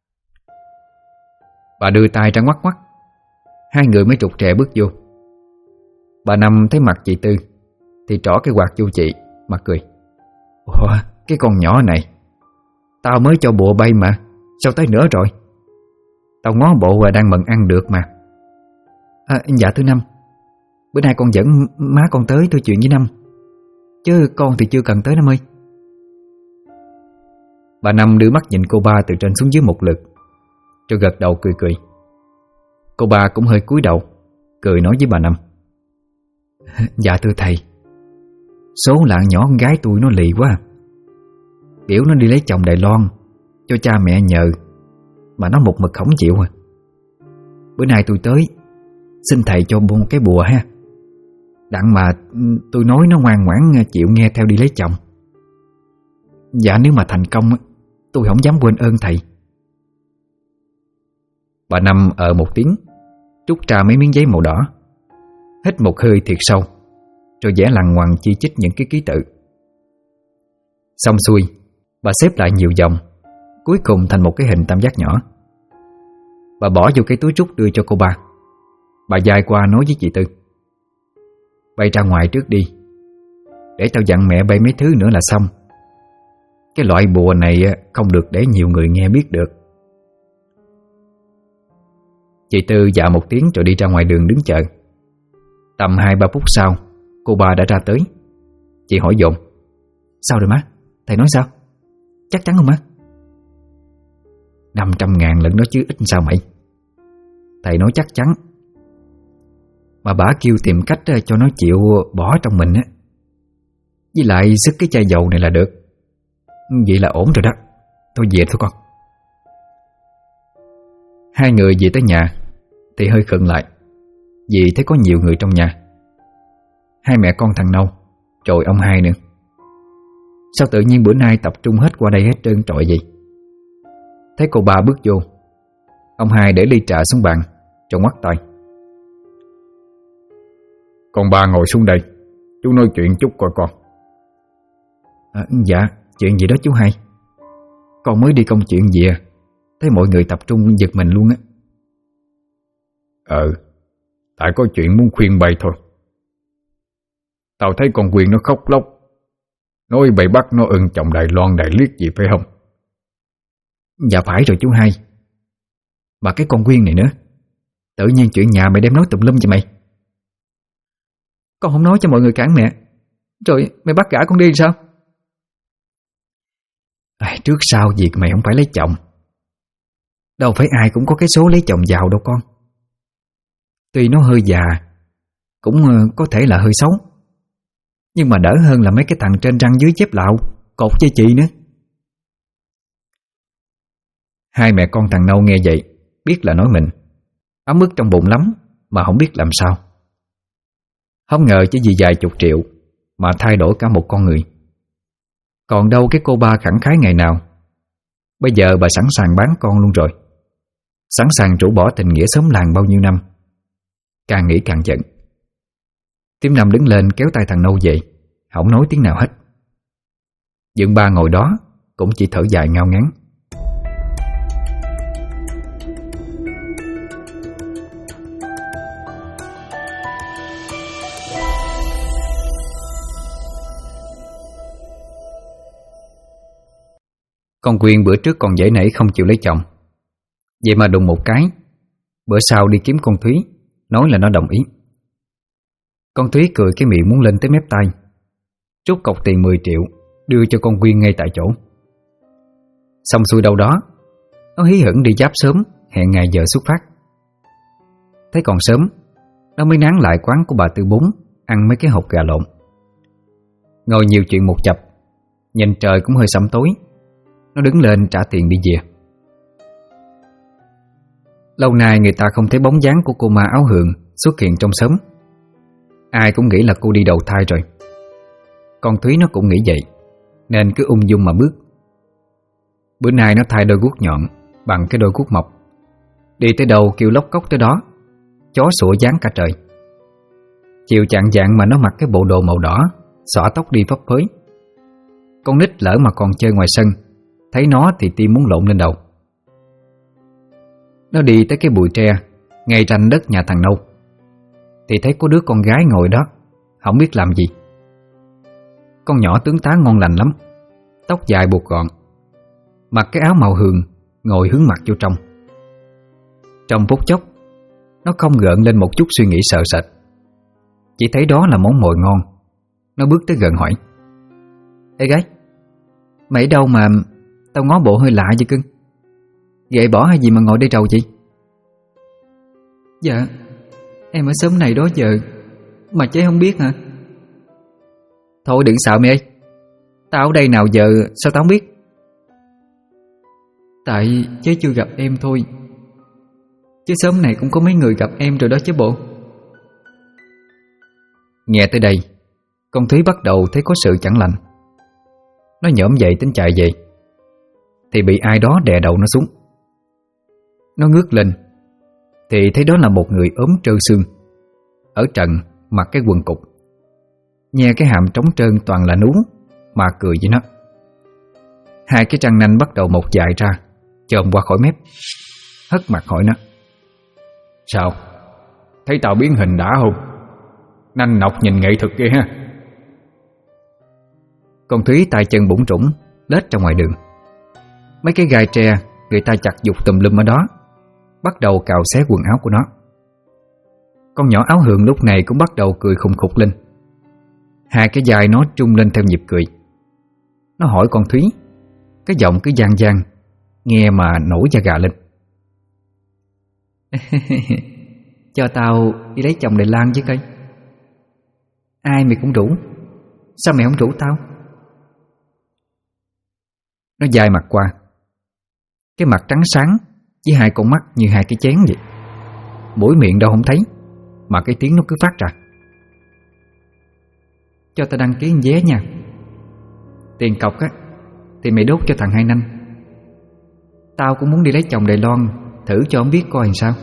Bà đưa tay ra ngoắc ngoắc. Hai người mới trục trè bước vô. Bà Năm thấy mặt chị Tư thì trỏ cái quạt vô chị mà cười: ủa, cái con nhỏ này, tao mới cho bùa bay mà, sao tới nữa rồi? Tao ngó bộ đang mận ăn được mà. Dạ thưa Năm, bữa nay con dẫn má con tới tôi chuyện với Năm, chứ con thì chưa cần tới Năm ơi. Bà Năm đưa mắt nhìn cô ba từ trên xuống dưới một lượt, rồi gật đầu cười cười. Cô ba cũng hơi cúi đầu, cười nói với bà Năm: dạ thưa thầy, số lạng nhỏ con gái tôi nó lì quá. Biểu nó đi lấy chồng Đài Loan cho cha mẹ nhờ, mà nó một mực không chịu à. Bữa nay tôi tới xin thầy cho một cái bùa ha. Đặng mà tôi nói nó ngoan ngoãn chịu nghe theo đi lấy chồng. Dạ nếu mà thành công tôi không dám quên ơn thầy. Bà Năm một tiếng, trút ra mấy miếng giấy màu đỏ, hít một hơi thiệt sâu, rồi vẽ lằng ngoằng chi chít những cái ký tự. Xong xuôi, bà xếp lại nhiều dòng, cuối cùng thành một cái hình tam giác nhỏ. Bà bỏ vô cái túi trúc đưa cho cô ba. Bà dài qua nói với chị Tư: bay ra ngoài trước đi, để tao dặn mẹ bay mấy thứ nữa là xong. Cái loại bùa này không được để nhiều người nghe biết được. Chị Tư dạ một tiếng rồi đi ra ngoài đường đứng chờ. Tầm 2-3 phút sau, cô ba đã ra tới. Chị hỏi dồn: sao rồi má? Thầy nói sao? Chắc chắn không má? 500.000 lận đó chứ ít sao mày. Thầy nói chắc chắn. Mà bả kêu tìm cách cho nó chịu bỏ trong mình á. Với lại sức cái chai dầu này là được. Vậy là ổn rồi đó. Thôi về thôi con. Hai người về tới nhà thì hơi khựng lại, vì thấy có nhiều người trong nhà. Hai mẹ con thằng Nâu, rồi ông Hai nữa. Sao tự nhiên bữa nay tập trung hết qua đây hết trơn trọi vậy? Thấy cô ba bước vô, ông Hai để ly trà xuống bàn, rồi ngoắt tay: con ba ngồi xuống đây, chú nói chuyện chút coi con. Dạ, chuyện gì đó chú Hai? Con mới đi công chuyện về, thấy mọi người tập trung giật mình luôn á. Tại có chuyện muốn khuyên bày thôi. Tao thấy con Quyên nó khóc lóc, nói bày bắt nó ưng chồng Đài Loan Đại Liếc gì phải không? Dạ phải rồi chú Hai. Mà cái con Quyên này nữa, tự nhiên chuyện nhà mày đem nói tùm lum cho mày. Con không nói cho mọi người cản mẹ, rồi mày bắt gả con đi sao? Trước sau gì mày không phải lấy chồng. Đâu phải ai cũng có cái số lấy chồng giàu đâu con. Tuy nó hơi già, cũng có thể là hơi xấu, nhưng mà đỡ hơn là mấy cái thằng trên răng dưới chép lạo cột với chị nữa. Hai mẹ con thằng Nâu nghe vậy biết là nói mình, ấm ức trong bụng lắm mà không biết làm sao. Không ngờ chỉ vì vài chục triệu mà thay đổi cả một con người. Còn đâu cái cô ba khẳng khái ngày nào, bây giờ bà sẵn sàng bán con luôn rồi, sẵn sàng rũ bỏ tình nghĩa xóm làng bao nhiêu năm. Càng nghĩ càng giận. Tím Năm đứng lên kéo tay thằng Nâu về, không nói tiếng nào hết. Dượng ba ngồi đó cũng chỉ thở dài ngao ngán. Con Quyên bữa trước còn dễ nảy không chịu lấy chồng, vậy mà đùng một cái, bữa sau đi kiếm con Thúy, nói là nó đồng ý. Con Thúy cười cái miệng muốn lên tới mép tay, rút cọc tiền 10 triệu đưa cho con Quyên ngay tại chỗ. Xong xuôi đâu đó, nó hí hửng đi giáp sớm hẹn ngày giờ xuất phát. Thấy còn sớm, nó mới nán lại quán của bà Tư Bún ăn mấy cái hột gà lộn. Ngồi nhiều chuyện một chập, nhìn trời cũng hơi sẩm tối, nó đứng lên trả tiền đi về. Lâu nay người ta không thấy bóng dáng của cô ma áo hường xuất hiện trong xóm. Ai cũng nghĩ là cô đi đầu thai rồi. Con Thúy nó cũng nghĩ vậy, nên cứ ung dung mà bước. Bữa nay nó thay đôi guốc nhọn bằng cái đôi guốc mộc, đi tới đâu kêu lóc cốc tới đó, chó sủa dán cả trời. Chiều chạng vạng mà nó mặc cái bộ đồ màu đỏ, xõa tóc đi phấp phới. Con nít lỡ mà còn chơi ngoài sân, thấy nó thì tim muốn lộn lên đầu. Nó đi tới cái bụi tre ngay ranh đất nhà thằng Nâu, thì thấy có đứa con gái ngồi đó, không biết làm gì. Con nhỏ tướng tá ngon lành lắm, tóc dài buộc gọn, mặc cái áo màu hường, ngồi hướng mặt vô trong. Trong phút chốc, nó không gợn lên một chút suy nghĩ sợ sệt, chỉ thấy đó là món mồi ngon. Nó bước tới gần hỏi: Ê gái, mày ở đâu mà tao ngó bộ hơi lạ vậy cưng? Gậy bỏ hay gì mà ngồi đây trầu chị? Dạ, em ở xóm này đó giờ mà chế không biết hả? Thôi đừng xạo mày ơi, tao ở đây nào giờ sao tao không biết? Tại chế chưa gặp em thôi, chứ sớm này cũng có mấy người gặp em rồi đó chứ bộ. Nghe tới đây, con Thúy bắt đầu thấy có sự chẳng lành. Nó nhổm dậy tính chạy về, thì bị ai đó đè đầu nó xuống. Nó ngước lên thì thấy đó là một người ốm trơ xương, ở trần, mặc cái quần cục, nhe cái hàm trống trơn toàn là núi, mà cười với nó. Hai cái răng nanh bắt đầu mọc dài ra, chồm qua khỏi mép, hất mặt hỏi nó: Sao? Thấy tao biến hình đã không? Nanh nọc nhìn nghệ thuật ghê ha. Con Thúy tay chân bủn rủn lết ra ngoài đường. Mấy cái gai tre người ta chặt giục tùm lum ở đó bắt đầu cào xé quần áo của nó. Con nhỏ áo hường lúc này cũng bắt đầu cười khùng khục lên. Hai cái vai nó trung lên theo nhịp cười. Nó hỏi con Thúy, cái giọng cứ vang vang, nghe mà nổi da gà lên. Cho tao đi lấy chồng Đài Loan với coi. Ai mày cũng rủ, sao mày không rủ tao? Nó dai mặt qua, cái mặt trắng sáng với hai con mắt như hai cái chén vậy. Mũi miệng đâu không thấy, mà cái tiếng nó cứ phát ra. Cho tao đăng ký vé nha. Tiền cọc á thì mày đốt cho thằng Hai Nanh. Tao cũng muốn đi lấy chồng Đài Loan, thử cho ông biết coi làm sao.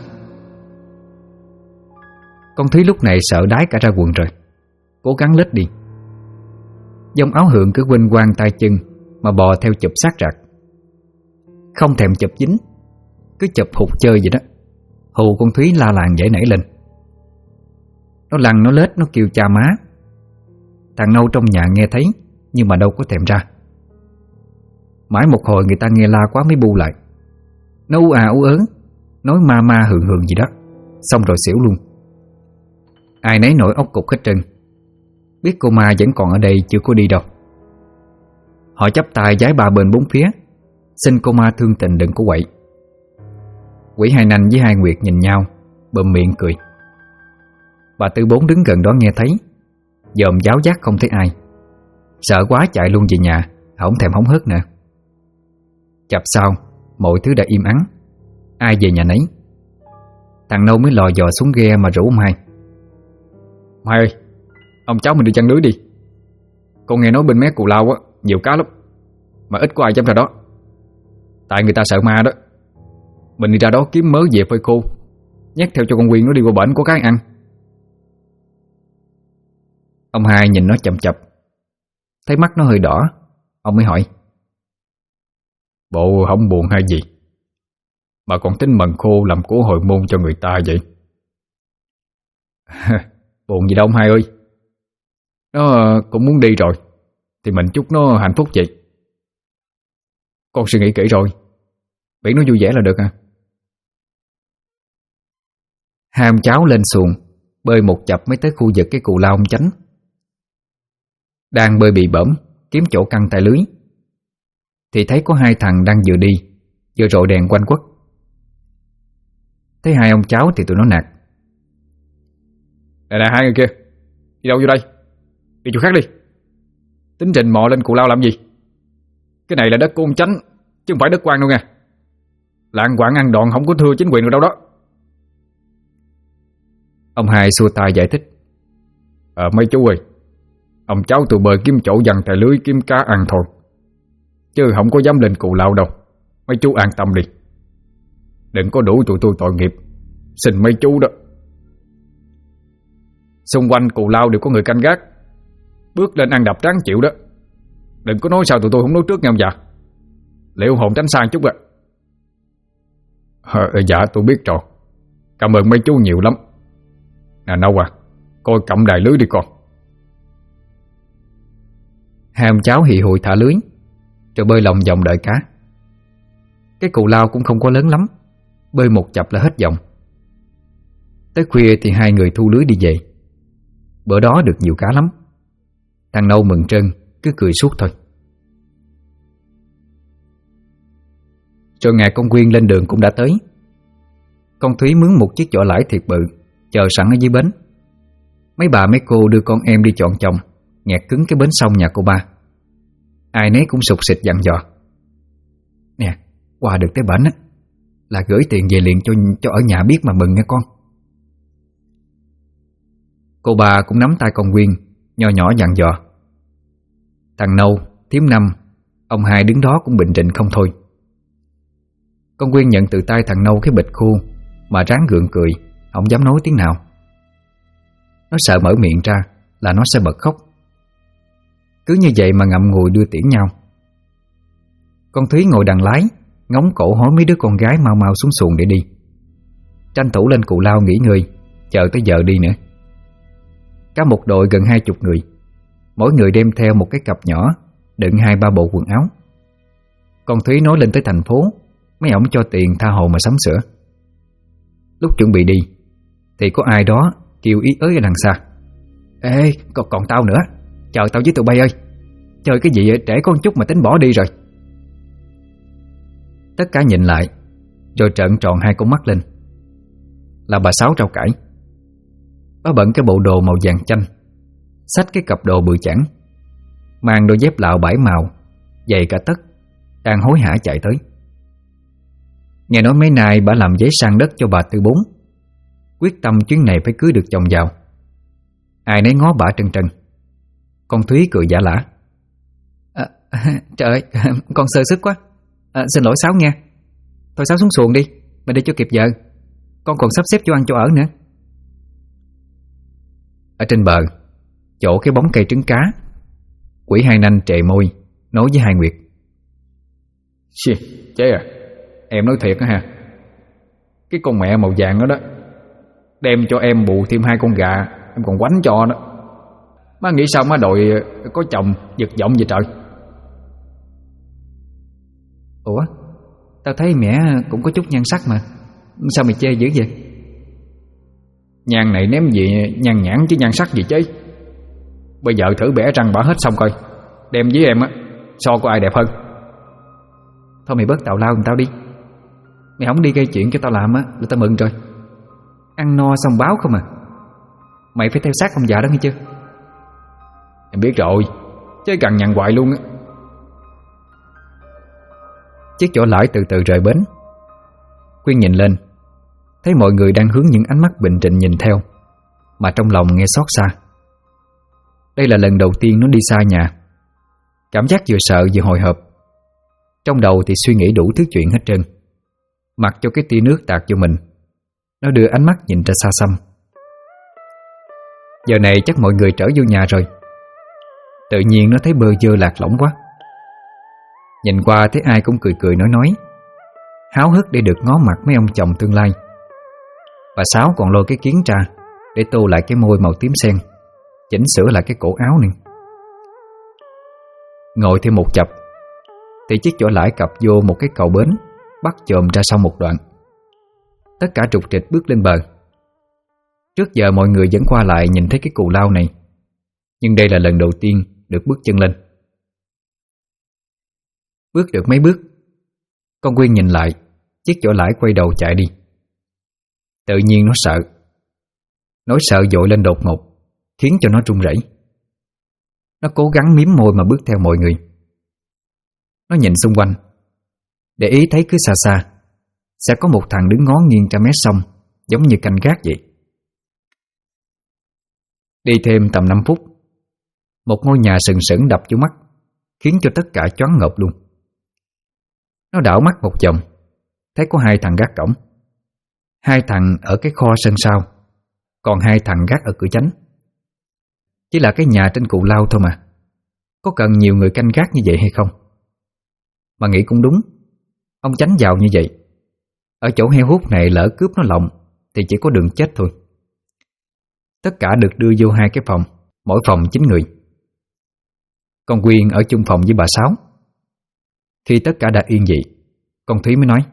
Con Thúy lúc này sợ đái cả ra quần rồi, cố gắng lết đi. Dòng áo hượng cứ quênh quang tay chân mà bò theo chụp sát rạc, không thèm chụp dính, cứ chụp hụt chơi vậy đó. Hù con Thúy la làng dậy nảy lên. Nó lăn nó lết, nó kêu cha má. Thằng Nâu trong nhà nghe thấy nhưng mà đâu có thèm ra. Mãi một hồi người ta nghe la quá mới bu lại. Nó ú à ú ớn, nói ma ma hường hường gì đó, xong rồi xỉu luôn. Ai nấy nổi ốc cục hết trơn, biết cô ma vẫn còn ở đây chưa có đi đâu. Họ chắp tay vái ba bên bốn phía, xin cô ma thương tình đừng có quậy. Quỷ Hai Nanh với Hai Nguyệt nhìn nhau, bụm miệng cười. Bà Tư Bốn đứng gần đó nghe thấy, dòm giáo giác không thấy ai, sợ quá chạy luôn về nhà, không thèm hóng hớt nữa. Chập sau, mọi thứ đã im ắng, ai về nhà nấy. Thằng Nâu mới lò dò xuống ghe mà rủ ông Hai. Hai ơi, ông cháu mình đi chăn lưới đi. Con nghe nói bên mé Cù Lao á nhiều cá lắm, mà ít có ai dám ra đó. Tại người ta sợ ma đó. Mình đi ra đó kiếm mớ về phơi khô, nhét theo cho con Quyên nó đi qua bển có cái ăn. Ông Hai nhìn nó chầm chập, thấy mắt nó hơi đỏ, ông mới hỏi: Bộ không buồn hay gì mà còn tính mần khô làm của hồi môn cho người ta vậy? Buồn gì đâu ông Hai ơi. Nó cũng muốn đi rồi, thì mình chúc nó hạnh phúc vậy. Con suy nghĩ kỹ rồi, miễn nó vui vẻ là được à. Hai ông cháu lên xuồng bơi một chập mới tới khu vực cái Cù Lao ông Chánh. Đang bơi bị bõm kiếm chỗ căng tay lưới, thì thấy có hai thằng đang vừa đi vừa rọi đèn quanh quất. Thấy hai ông cháu thì tụi nó nạt: Nè hai người kia, đi đâu vô đây? Đi chỗ khác đi. Tính trình mò lên Cù Lao làm gì? Cái này là đất của ông Chánh, chứ không phải đất quan đâu nha. Lạng quạng ăn đòn không có thưa chính quyền được đâu đó. Ông Hai xua tay giải thích: Mấy chú ơi, ông cháu tụi bơi kiếm chỗ dằn tài lưới kiếm cá ăn thôi, chứ không có dám lên Cù Lao đâu. Mấy chú an tâm đi, đừng có đuổi tụi tôi tội nghiệp, xin mấy chú đó. Xung quanh Cù Lao đều có người canh gác, bước lên ăn đập tráng chịu đó. Đừng có nói sao tụi tôi không nói trước nha ông già, liệu hồn tránh sang chút ạ. Dạ tôi biết rồi, cảm ơn mấy chú nhiều lắm. Nè Nâu à, coi cặm đài lưới đi con. Hai ông cháu hì hùi thả lưới, rồi bơi lòng vòng đợi cá. Cái Cù Lao cũng không có lớn lắm, bơi một chập là hết vòng. Tới khuya thì hai người thu lưới đi về. Bữa đó được nhiều cá lắm. Thằng Nâu mừng trơn, cứ cười suốt thôi. Rồi ngày con Quyên lên đường cũng đã tới. Con Thúy mướn một chiếc vỏ lãi thiệt bự chờ sẵn ở dưới bến. Mấy bà mấy cô đưa con em đi chọn chồng, nghẹt cứng cái bến sông nhà cô ba. Ai nấy cũng sục sịch dặn dò: Nè, Qua được tới bển á là gửi tiền về liền cho ở nhà biết mà mừng nha con. Cô bà cũng nắm tay con Quyên, nho nhỏ dặn dò. Thằng Nâu, Thím Năm, ông hai đứng đó cũng bình rịnh không thôi. Con Quyên nhận từ tay thằng Nâu cái bịch khô mà ráng gượng cười, không dám nói tiếng nào. Nó sợ mở miệng ra là nó sẽ bật khóc. Cứ như vậy mà ngậm ngùi đưa tiễn nhau. Con Thúy ngồi đằng lái, ngóng cổ hối mấy đứa con gái mau mau xuống xuồng để đi. Tranh thủ lên cù lao nghỉ ngơi, chờ tới giờ đi nữa. Cả một đội gần 20 người, mỗi người đem theo một cái cặp nhỏ đựng 2-3 bộ quần áo. Con Thúy nói lên tới thành phố, mấy ổng cho tiền tha hồ mà sắm sửa. Lúc chuẩn bị đi thì có ai đó kêu ý ới ở đằng xa: Ê, còn tao nữa, chờ tao với tụi bay ơi. Chơi cái gì trễ con chút mà tính bỏ đi rồi. Tất cả nhìn lại, rồi trợn tròn hai con mắt lên. Là bà Sáu rau cải. Bà bận cái bộ đồ màu vàng chanh, xách cái cặp đồ bự chảng, mang đôi dép lạo 7 màu, giày cả tấc, đang hối hả chạy tới. Nghe nói mấy nay bà làm giấy sang đất cho bà Tư Bốn, quyết tâm chuyến này phải cưới được chồng giàu. Ai nấy ngó bà trân trân. Con Thúy cười giả lả: Trời ơi, con sơ sức quá. Xin lỗi Sáu nha. Thôi Sáu xuống xuồng đi, mình đi cho kịp giờ. Con còn sắp xếp chỗ ăn chỗ ở nữa. Ở trên bờ, chỗ cái bóng cây trứng cá, Quỷ Hai Nanh trề môi nói với Hai Nguyệt: Chế à, em nói thiệt á ha. Cái con mẹ màu vàng đó đó, đem cho em bù thêm 2 con gà, em còn quánh cho đó. Má nghĩ sao má đòi có chồng giật giọng vậy trời? Ủa, tao thấy mẹ cũng có chút nhan sắc mà, sao mày chê dữ vậy? Nhan này ném gì nhan nhãn chứ nhan sắc gì chứ. Bây giờ thử bẻ răng bả hết xong coi, đem với em á, so có ai đẹp hơn. Thôi mày bớt tào lao giùm tao đi. Mày không đi gây chuyện cho tao làm á là tao mừng rồi. Ăn no xong báo không à. Mày phải theo sát ông già đó nghe chưa? Em biết rồi, chứ cần nhằn hoài luôn á. Chiếc vỏ lãi từ từ rời bến. Quyên nhìn lên, thấy mọi người đang hướng những ánh mắt bình tĩnh nhìn theo, mà trong lòng nghe xót xa. Đây là lần đầu tiên nó đi xa nhà. Cảm giác vừa sợ vừa hồi hộp. Trong đầu thì suy nghĩ đủ thứ chuyện hết trơn. Mặc cho cái tia nước tạt vô mình, nó đưa ánh mắt nhìn ra xa xăm. Giờ này chắc mọi người trở vô nhà rồi. Tự nhiên nó thấy bơ vơ lạc lõng quá. Nhìn qua thấy ai cũng cười cười nói, háo hức để được ngó mặt mấy ông chồng tương lai. Bà Sáu còn lôi cái kiến ra để tô lại cái môi màu tím sen, chỉnh sửa lại cái cổ áo nữa. Ngồi thêm một chập thì chiếc vỏ lãi cập vô một cái cầu bến, bắt chồm ra sau một đoạn. Tất cả trục trịch bước lên bờ. Trước giờ mọi người vẫn qua lại nhìn thấy cái cù lao này, nhưng đây là lần đầu tiên được bước chân lên. Bước được mấy bước, con Quyên nhìn lại, chiếc vỏ lãi quay đầu chạy đi. Tự nhiên nó sợ. Nỗi sợ dội lên đột ngột, khiến cho nó run rẩy. Nó cố gắng mím môi mà bước theo mọi người. Nó nhìn xung quanh, để ý thấy cứ xa xa sẽ có một thằng đứng ngó nghiêng ra mé sông, giống như canh gác vậy. Đi thêm tầm 5 phút, một ngôi nhà sừng sững đập vô mắt, khiến cho tất cả choáng ngợp luôn. Nó đảo mắt một vòng, thấy có 2 thằng gác cổng. 2 thằng ở cái kho sân sau, còn 2 thằng gác ở cửa chánh. Chỉ là cái nhà trên cù lao thôi mà, có cần nhiều người canh gác như vậy hay không? Mà nghĩ cũng đúng. Ông chánh giàu như vậy, ở chỗ heo hút này lỡ cướp nó lộng thì chỉ có đường chết thôi. Tất cả được đưa vô 2 cái phòng, mỗi phòng 9 người. Con Quyên ở chung phòng với bà Sáu. Khi tất cả đã yên vị, con Thúy mới nói: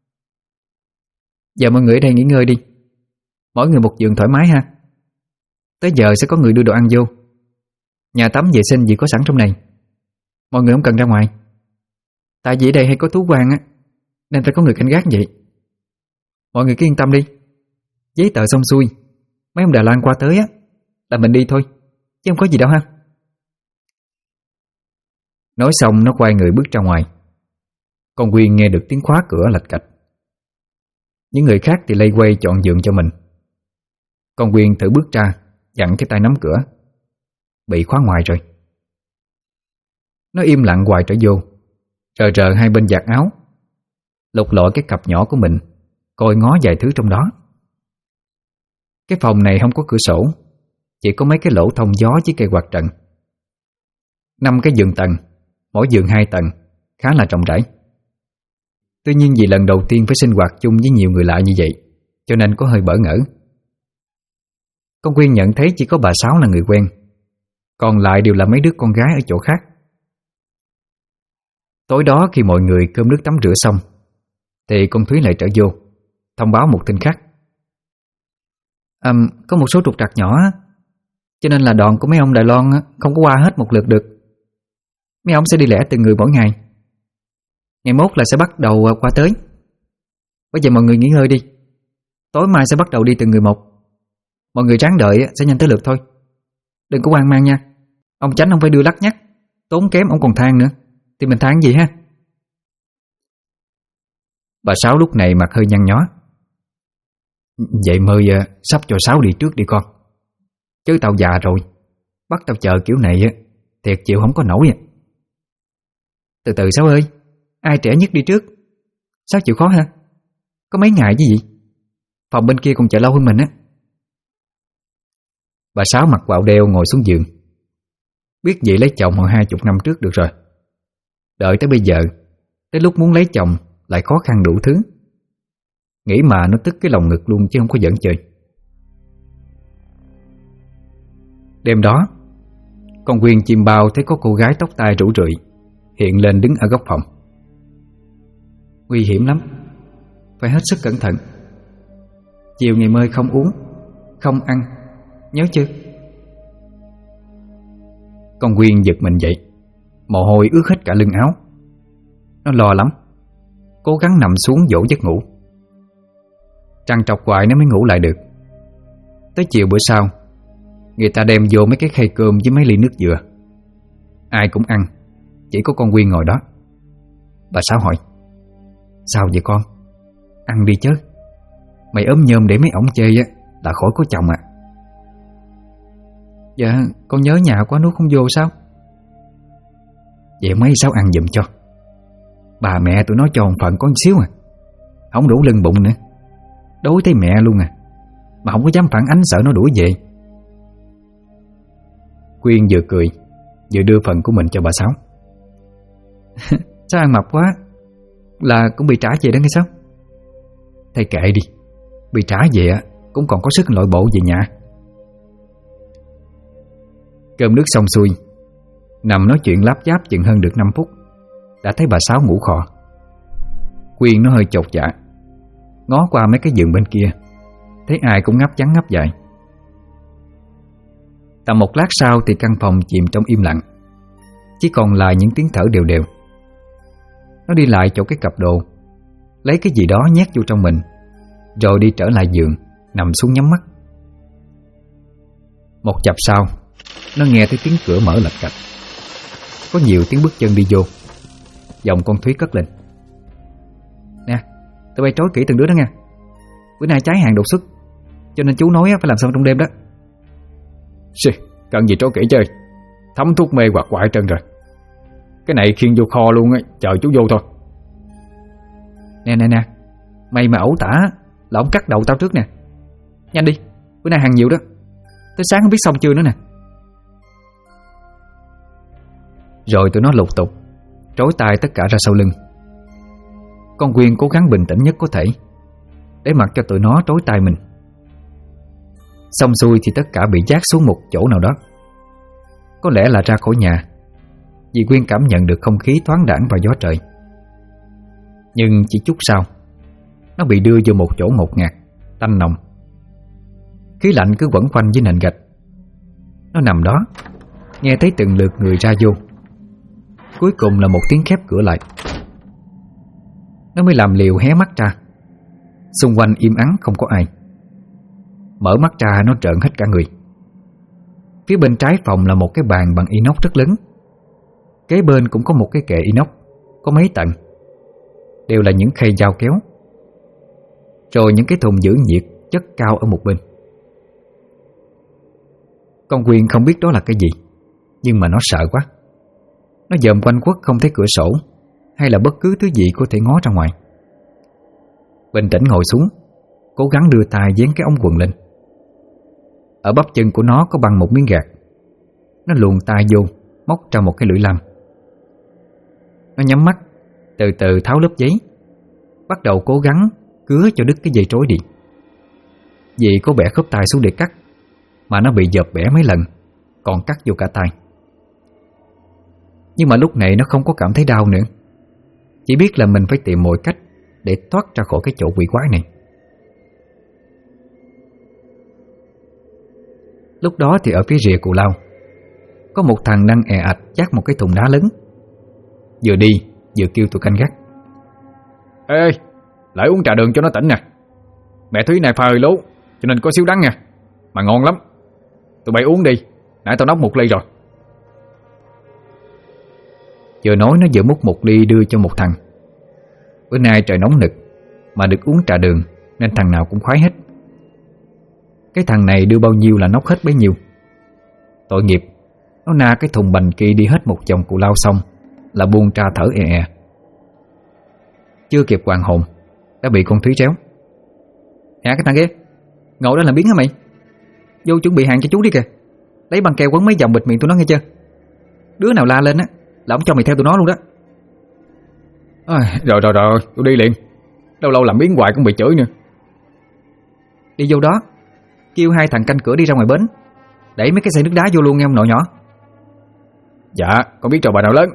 Giờ mọi người ở đây nghỉ ngơi đi, mỗi người một giường thoải mái ha. Tới giờ sẽ có người đưa đồ ăn vô. Nhà tắm vệ sinh gì có sẵn trong này, mọi người không cần ra ngoài. Tại vì ở đây hay có thú quan á, nên phải có người canh gác vậy. Mọi người cứ yên tâm đi. Giấy tờ xong xuôi, mấy ông Đà Lan qua tới á là mình đi thôi, chứ không có gì đâu ha. Nói xong nó quay người bước ra ngoài. Con Quyên nghe được tiếng khóa cửa lạch cạch. Những người khác thì lây quay chọn giường cho mình. Con Quyên thử bước ra, dặn cái tay nắm cửa. Bị khóa ngoài rồi. Nó im lặng hoài trở vô, rờ hai bên vạt áo, lục lọi cái cặp nhỏ của mình, coi ngó vài thứ trong đó. Cái phòng này không có cửa sổ, chỉ có mấy cái lỗ thông gió với cây quạt trần. 5 cái giường tầng, mỗi giường 2 tầng, khá là rộng rãi. Tuy nhiên vì lần đầu tiên phải sinh hoạt chung với nhiều người lạ như vậy, cho nên có hơi bỡ ngỡ. Con Quyên nhận thấy chỉ có bà Sáu là người quen, còn lại đều là mấy đứa con gái ở chỗ khác. Tối đó khi mọi người cơm nước tắm rửa xong, thì con Thúy lại trở vô, thông báo một tin khác. Có một số trục trặc nhỏ, cho nên là đoàn của mấy ông Đài Loan không có qua hết một lượt được. Mấy ông sẽ đi lẻ từng người mỗi ngày. Ngày mốt là sẽ bắt đầu qua tới. Bây giờ mọi người nghỉ ngơi đi, tối mai sẽ bắt đầu đi từng người một. Mọi người ráng đợi sẽ nhanh tới lượt thôi. Đừng có hoang mang nha. Ông Chánh không phải đưa lắc nhắc, tốn kém ông còn than nữa, thì mình than gì ha. Bà Sáu lúc này mặt hơi nhăn nhó. Vậy Mơi sắp cho Sáu đi trước đi con. Chứ tao già rồi, bắt tao chờ kiểu này thiệt chịu không có nổi. Từ từ Sáu ơi, ai trẻ nhất đi trước. Sáu chịu khó ha. Có mấy ngày chứ gì. Phòng bên kia còn chờ lâu hơn mình á. Bà Sáu mặc quạo đeo ngồi xuống giường. Biết vậy lấy chồng hồi 20 năm trước được rồi. Đợi tới bây giờ, tới lúc muốn lấy chồng lại khó khăn đủ thứ. Nghĩ mà nó tức cái lòng ngực luôn chứ không có giỡn chơi. Đêm đó, con Quyên chim bao thấy có cô gái tóc tai rủ rượi hiện lên đứng ở góc phòng. Nguy hiểm lắm, phải hết sức cẩn thận. Chiều ngày Mơi không uống, không ăn, nhớ chưa? Con Quyên giật mình dậy, mồ hôi ướt hết cả lưng áo. Nó lo lắm, cố gắng nằm xuống dỗ giấc ngủ. Trằn trọc hoài nó mới ngủ lại được. Tới chiều bữa sau, người ta đem vô mấy cái khay cơm với mấy ly nước dừa. Ai cũng ăn, chỉ có con Quyên ngồi đó. Bà Sáu hỏi: Sao vậy con? Ăn đi chứ. Mày ốm nhôm để mấy ổng chê là khỏi có chồng à. Dạ con nhớ nhà quá nuốt không vô sao? Vậy mấy Sáu ăn giùm cho. Bà mẹ tụi nó cho một phần có một xíu à, không đủ lưng bụng nữa. Đối thấy mẹ luôn à, mà không có dám phản ánh sợ nó đuổi về. Quyên vừa cười vừa đưa phần của mình cho bà Sáu. Sao ăn mập quá, là cũng bị trả về đó nghe sao? Thầy kệ đi, bị trả về cũng còn có sức lội bộ về nhà. Cơm nước xong xuôi, nằm nói chuyện láp giáp chừng hơn được 5 phút, đã thấy bà Sáu ngủ khò. Quyên nó hơi chột dạ, ngó qua mấy cái giường bên kia, thấy ai cũng ngáp trắng ngáp dài. Tầm một lát sau thì căn phòng chìm trong im lặng, chỉ còn lại những tiếng thở đều đều. Nó đi lại chỗ cái cặp đồ, lấy cái gì đó nhét vô trong mình, rồi đi trở lại giường, nằm xuống nhắm mắt. Một chập sau, nó nghe thấy tiếng cửa mở lạch cạch. Có nhiều tiếng bước chân đi vô. Giọng con Thúy cất lên: Nè, tụi bay trói kỹ từng đứa đó nha. Bữa nay cháy hàng đột xuất, cho nên chú nói phải làm xong trong đêm đó. Xì, cần gì trói kỹ chơi. Thấm thuốc mê hoặc quại trơn rồi. Cái này khiêng vô kho luôn á, chờ chú vô thôi. Nè, mày mà ẩu tả là ông cắt đầu tao trước nè. Nhanh đi, bữa nay hàng nhiều đó. Tới sáng không biết xong chưa nữa nè. Rồi tụi nó lục tục trói tay tất cả ra sau lưng. Con Quyên cố gắng bình tĩnh nhất có thể, để mặc cho tụi nó trói tay mình. Xong xuôi thì tất cả bị vác xuống một chỗ nào đó. Có lẽ là ra khỏi nhà, vì Quyên cảm nhận được không khí thoáng đãng và gió trời. Nhưng chỉ chút sau, nó bị đưa vô một chỗ ngột ngạt, tanh nồng. Khí lạnh cứ quẩn quanh với nền gạch. Nó nằm đó, nghe thấy từng lượt người ra vô. Cuối cùng là một tiếng khép cửa lại. Nó mới làm liều hé mắt ra. Xung quanh im ắng không có ai. Mở mắt ra nó trợn hết cả người. Phía bên trái phòng là một cái bàn bằng inox rất lớn. Kế bên cũng có một cái kệ inox, có mấy tầng. đều là những khay dao kéo, rồi những cái thùng giữ nhiệt chất cao ở một bên. Con Quyên không biết đó là cái gì, nhưng mà nó sợ quá. Nó dòm quanh quất không thấy cửa sổ hay là bất cứ thứ gì có thể ngó ra ngoài. Bình tĩnh ngồi xuống, cố gắng đưa tay dán cái ống quần lên. Ở bắp chân của nó có băng một miếng gạt. Nó luồn tay vô, móc ra một cái lưỡi lam. Nó nhắm mắt, từ từ tháo lớp giấy, bắt đầu cố gắng cứa cho đứt cái dây trối đi. Vì có bẻ khớp tay xuống để cắt, mà nó bị dợp bẻ mấy lần, còn cắt vô cả tay. Nhưng mà lúc này nó không có cảm thấy đau nữa, chỉ biết là mình phải tìm mọi cách để thoát ra khỏi cái chỗ quỷ quái này. Lúc đó thì ở phía rìa cù lao có một thằng đang è ạch chát một cái thùng đá lớn, vừa đi vừa kêu tụi canh gác: Ê, lại uống trà đường cho nó tỉnh nè. Mẹ Thúy này pha hơi lố, cho nên có xíu đắng nha, mà ngon lắm. Tụi bay uống đi, nãy tao nốc một ly rồi. Vừa nói nó vừa múc một ly đưa cho một thằng. Bữa nay trời nóng nực, mà được uống trà đường nên thằng nào cũng khoái hết. Cái thằng này đưa bao nhiêu là nốc hết bấy nhiêu. Tội nghiệp, nó na cái thùng bành kia đi hết một vòng cù lao xong là buông ra thở è è. Chưa kịp hoàn hồn đã bị con Thúy réo: Cái thằng kia, ngồi đó làm biến hả mày? Vô chuẩn bị hàng cho chú đi kìa. Lấy băng keo quấn mấy vòng bịt miệng tụi nó nghe chưa? Đứa nào la lên á là ông cho mày theo tụi nó luôn đó. Rồi, tôi đi liền. Lâu lâu làm biến hoài cũng bị chửi nữa. Đi vô đó, kêu hai thằng canh cửa đi ra ngoài bến, đẩy mấy cái xe nước đá vô luôn nghe ông nội nhỏ. Dạ, con biết trò bà nào lớn.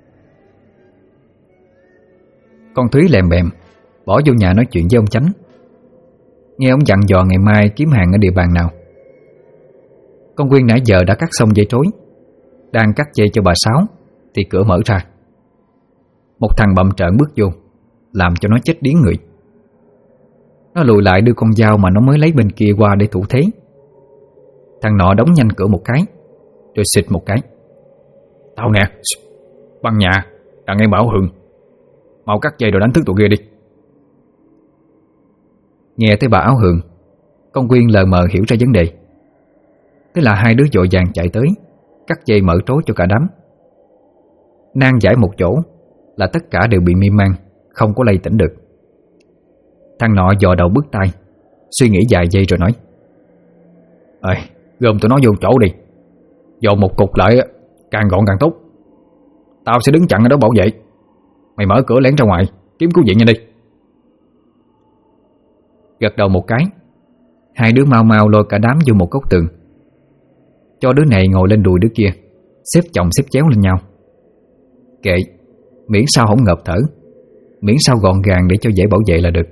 Con Thúy lèm bèm bỏ vô nhà nói chuyện với ông Chánh. Nghe ông dặn dò ngày mai kiếm hàng ở địa bàn nào. Con Quyên nãy giờ đã cắt xong dây trối, đang cắt dây cho bà Sáu thì cửa mở ra. Một thằng bậm trợn bước vô, làm cho nó chết điếng người. Nó lùi lại đưa con dao mà nó mới lấy bên kia qua để thủ thế. Thằng nọ đóng nhanh cửa một cái, rồi xịt một cái: Tao nè, băng nhà, đằng em Bảo Hường, mau cắt dây rồi đánh thức tụi kia đi. Nghe tới bà Áo Hường, con Quyên lờ mờ hiểu ra vấn đề. Thế là hai đứa vội vàng chạy tới, cắt dây mở trối cho cả đám. Nan giải một chỗ là tất cả đều bị mê man, không có lay tỉnh được. Thằng nọ dò đầu bứt tai, suy nghĩ vài giây rồi nói: Gom tụi nó vô chỗ đi, dồn một cục lại, càng gọn càng tốt. Tao sẽ đứng chặn ở đó bảo vệ. Mày mở cửa lén ra ngoài kiếm cứu viện nhanh đi. Gật đầu một cái, hai đứa mau mau lôi cả đám vô một góc tường, cho đứa này ngồi lên đùi đứa kia, xếp chồng xếp chéo lên nhau. Kệ, miễn sao không ngợp thở, miễn sao gọn gàng để cho dễ bảo vệ là được.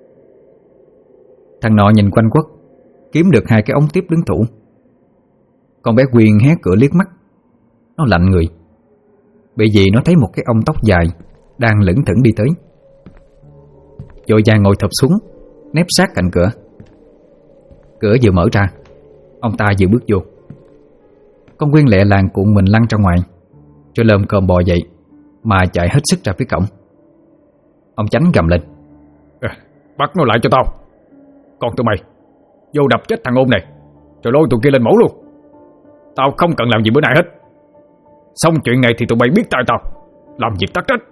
Thằng nọ nhìn quanh quất, kiếm được hai cái ống tiếp đứng thủ. Con bé Quyên hé cửa liếc mắt, nó lạnh người, bởi vì nó thấy một cái ông tóc dài đang lững thững đi tới. Vội vàng ngồi thụp xuống, nép sát cạnh cửa. Cửa vừa mở ra, ông ta vừa bước vô. Con Quyên lẹ làng cuộn mình lăn ra ngoài, rồi lồm cồm bò dậy mà chạy hết sức ra phía cổng. Ông Chánh gầm lên: Bắt nó lại cho tao. Còn tụi mày vô đập chết thằng ôn này, rồi lôi tụi kia lên mổ luôn. Tao không cần làm gì bữa nay hết. Xong chuyện này thì tụi bay biết tại tao làm việc tắc trách.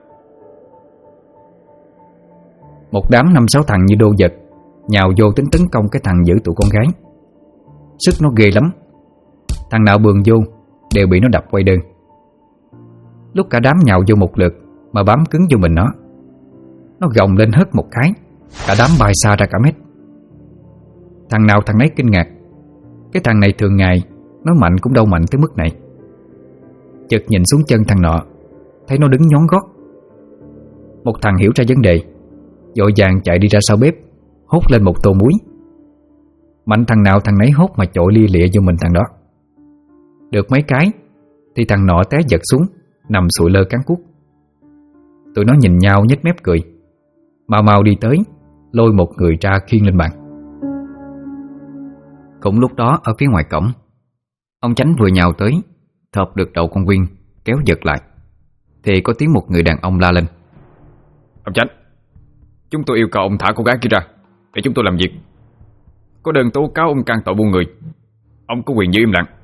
Một đám 5-6 thằng như đô vật nhào vô tính tấn công cái thằng giữ tụi con gái. Sức nó ghê lắm, thằng nào bường vô đều bị nó đập quay đơn. Lúc cả đám nhào vô một lượt mà bám cứng vô mình nó gồng lên hất một cái, cả đám bay xa ra cả mét. Thằng nào thằng nấy kinh ngạc. Cái thằng này thường ngày nó mạnh cũng đâu mạnh tới mức này. Chợt nhìn xuống chân thằng nọ, thấy nó đứng nhón gót. Một thằng hiểu ra vấn đề, vội vàng chạy đi ra sau bếp, hốt lên một tô muối. Mạnh thằng nào thằng nấy hốt mà chội lia lịa vô mình thằng đó. Được mấy cái thì thằng nọ té giật xuống, nằm sụi lơ cắn cuốc. Tụi nó nhìn nhau nhếch mép cười, mau mau đi tới lôi một người ra khiêng lên bàn. Cũng lúc đó ở phía ngoài cổng, ông Chánh vừa nhào tới, thộp được đầu con Quyên, kéo giật lại, thì có tiếng một người đàn ông la lên: Ông Chánh, Chúng tôi yêu cầu ông thả cô gái kia ra để chúng tôi làm việc. Có đơn tố cáo ông can tội buôn người, ông có quyền giữ im lặng.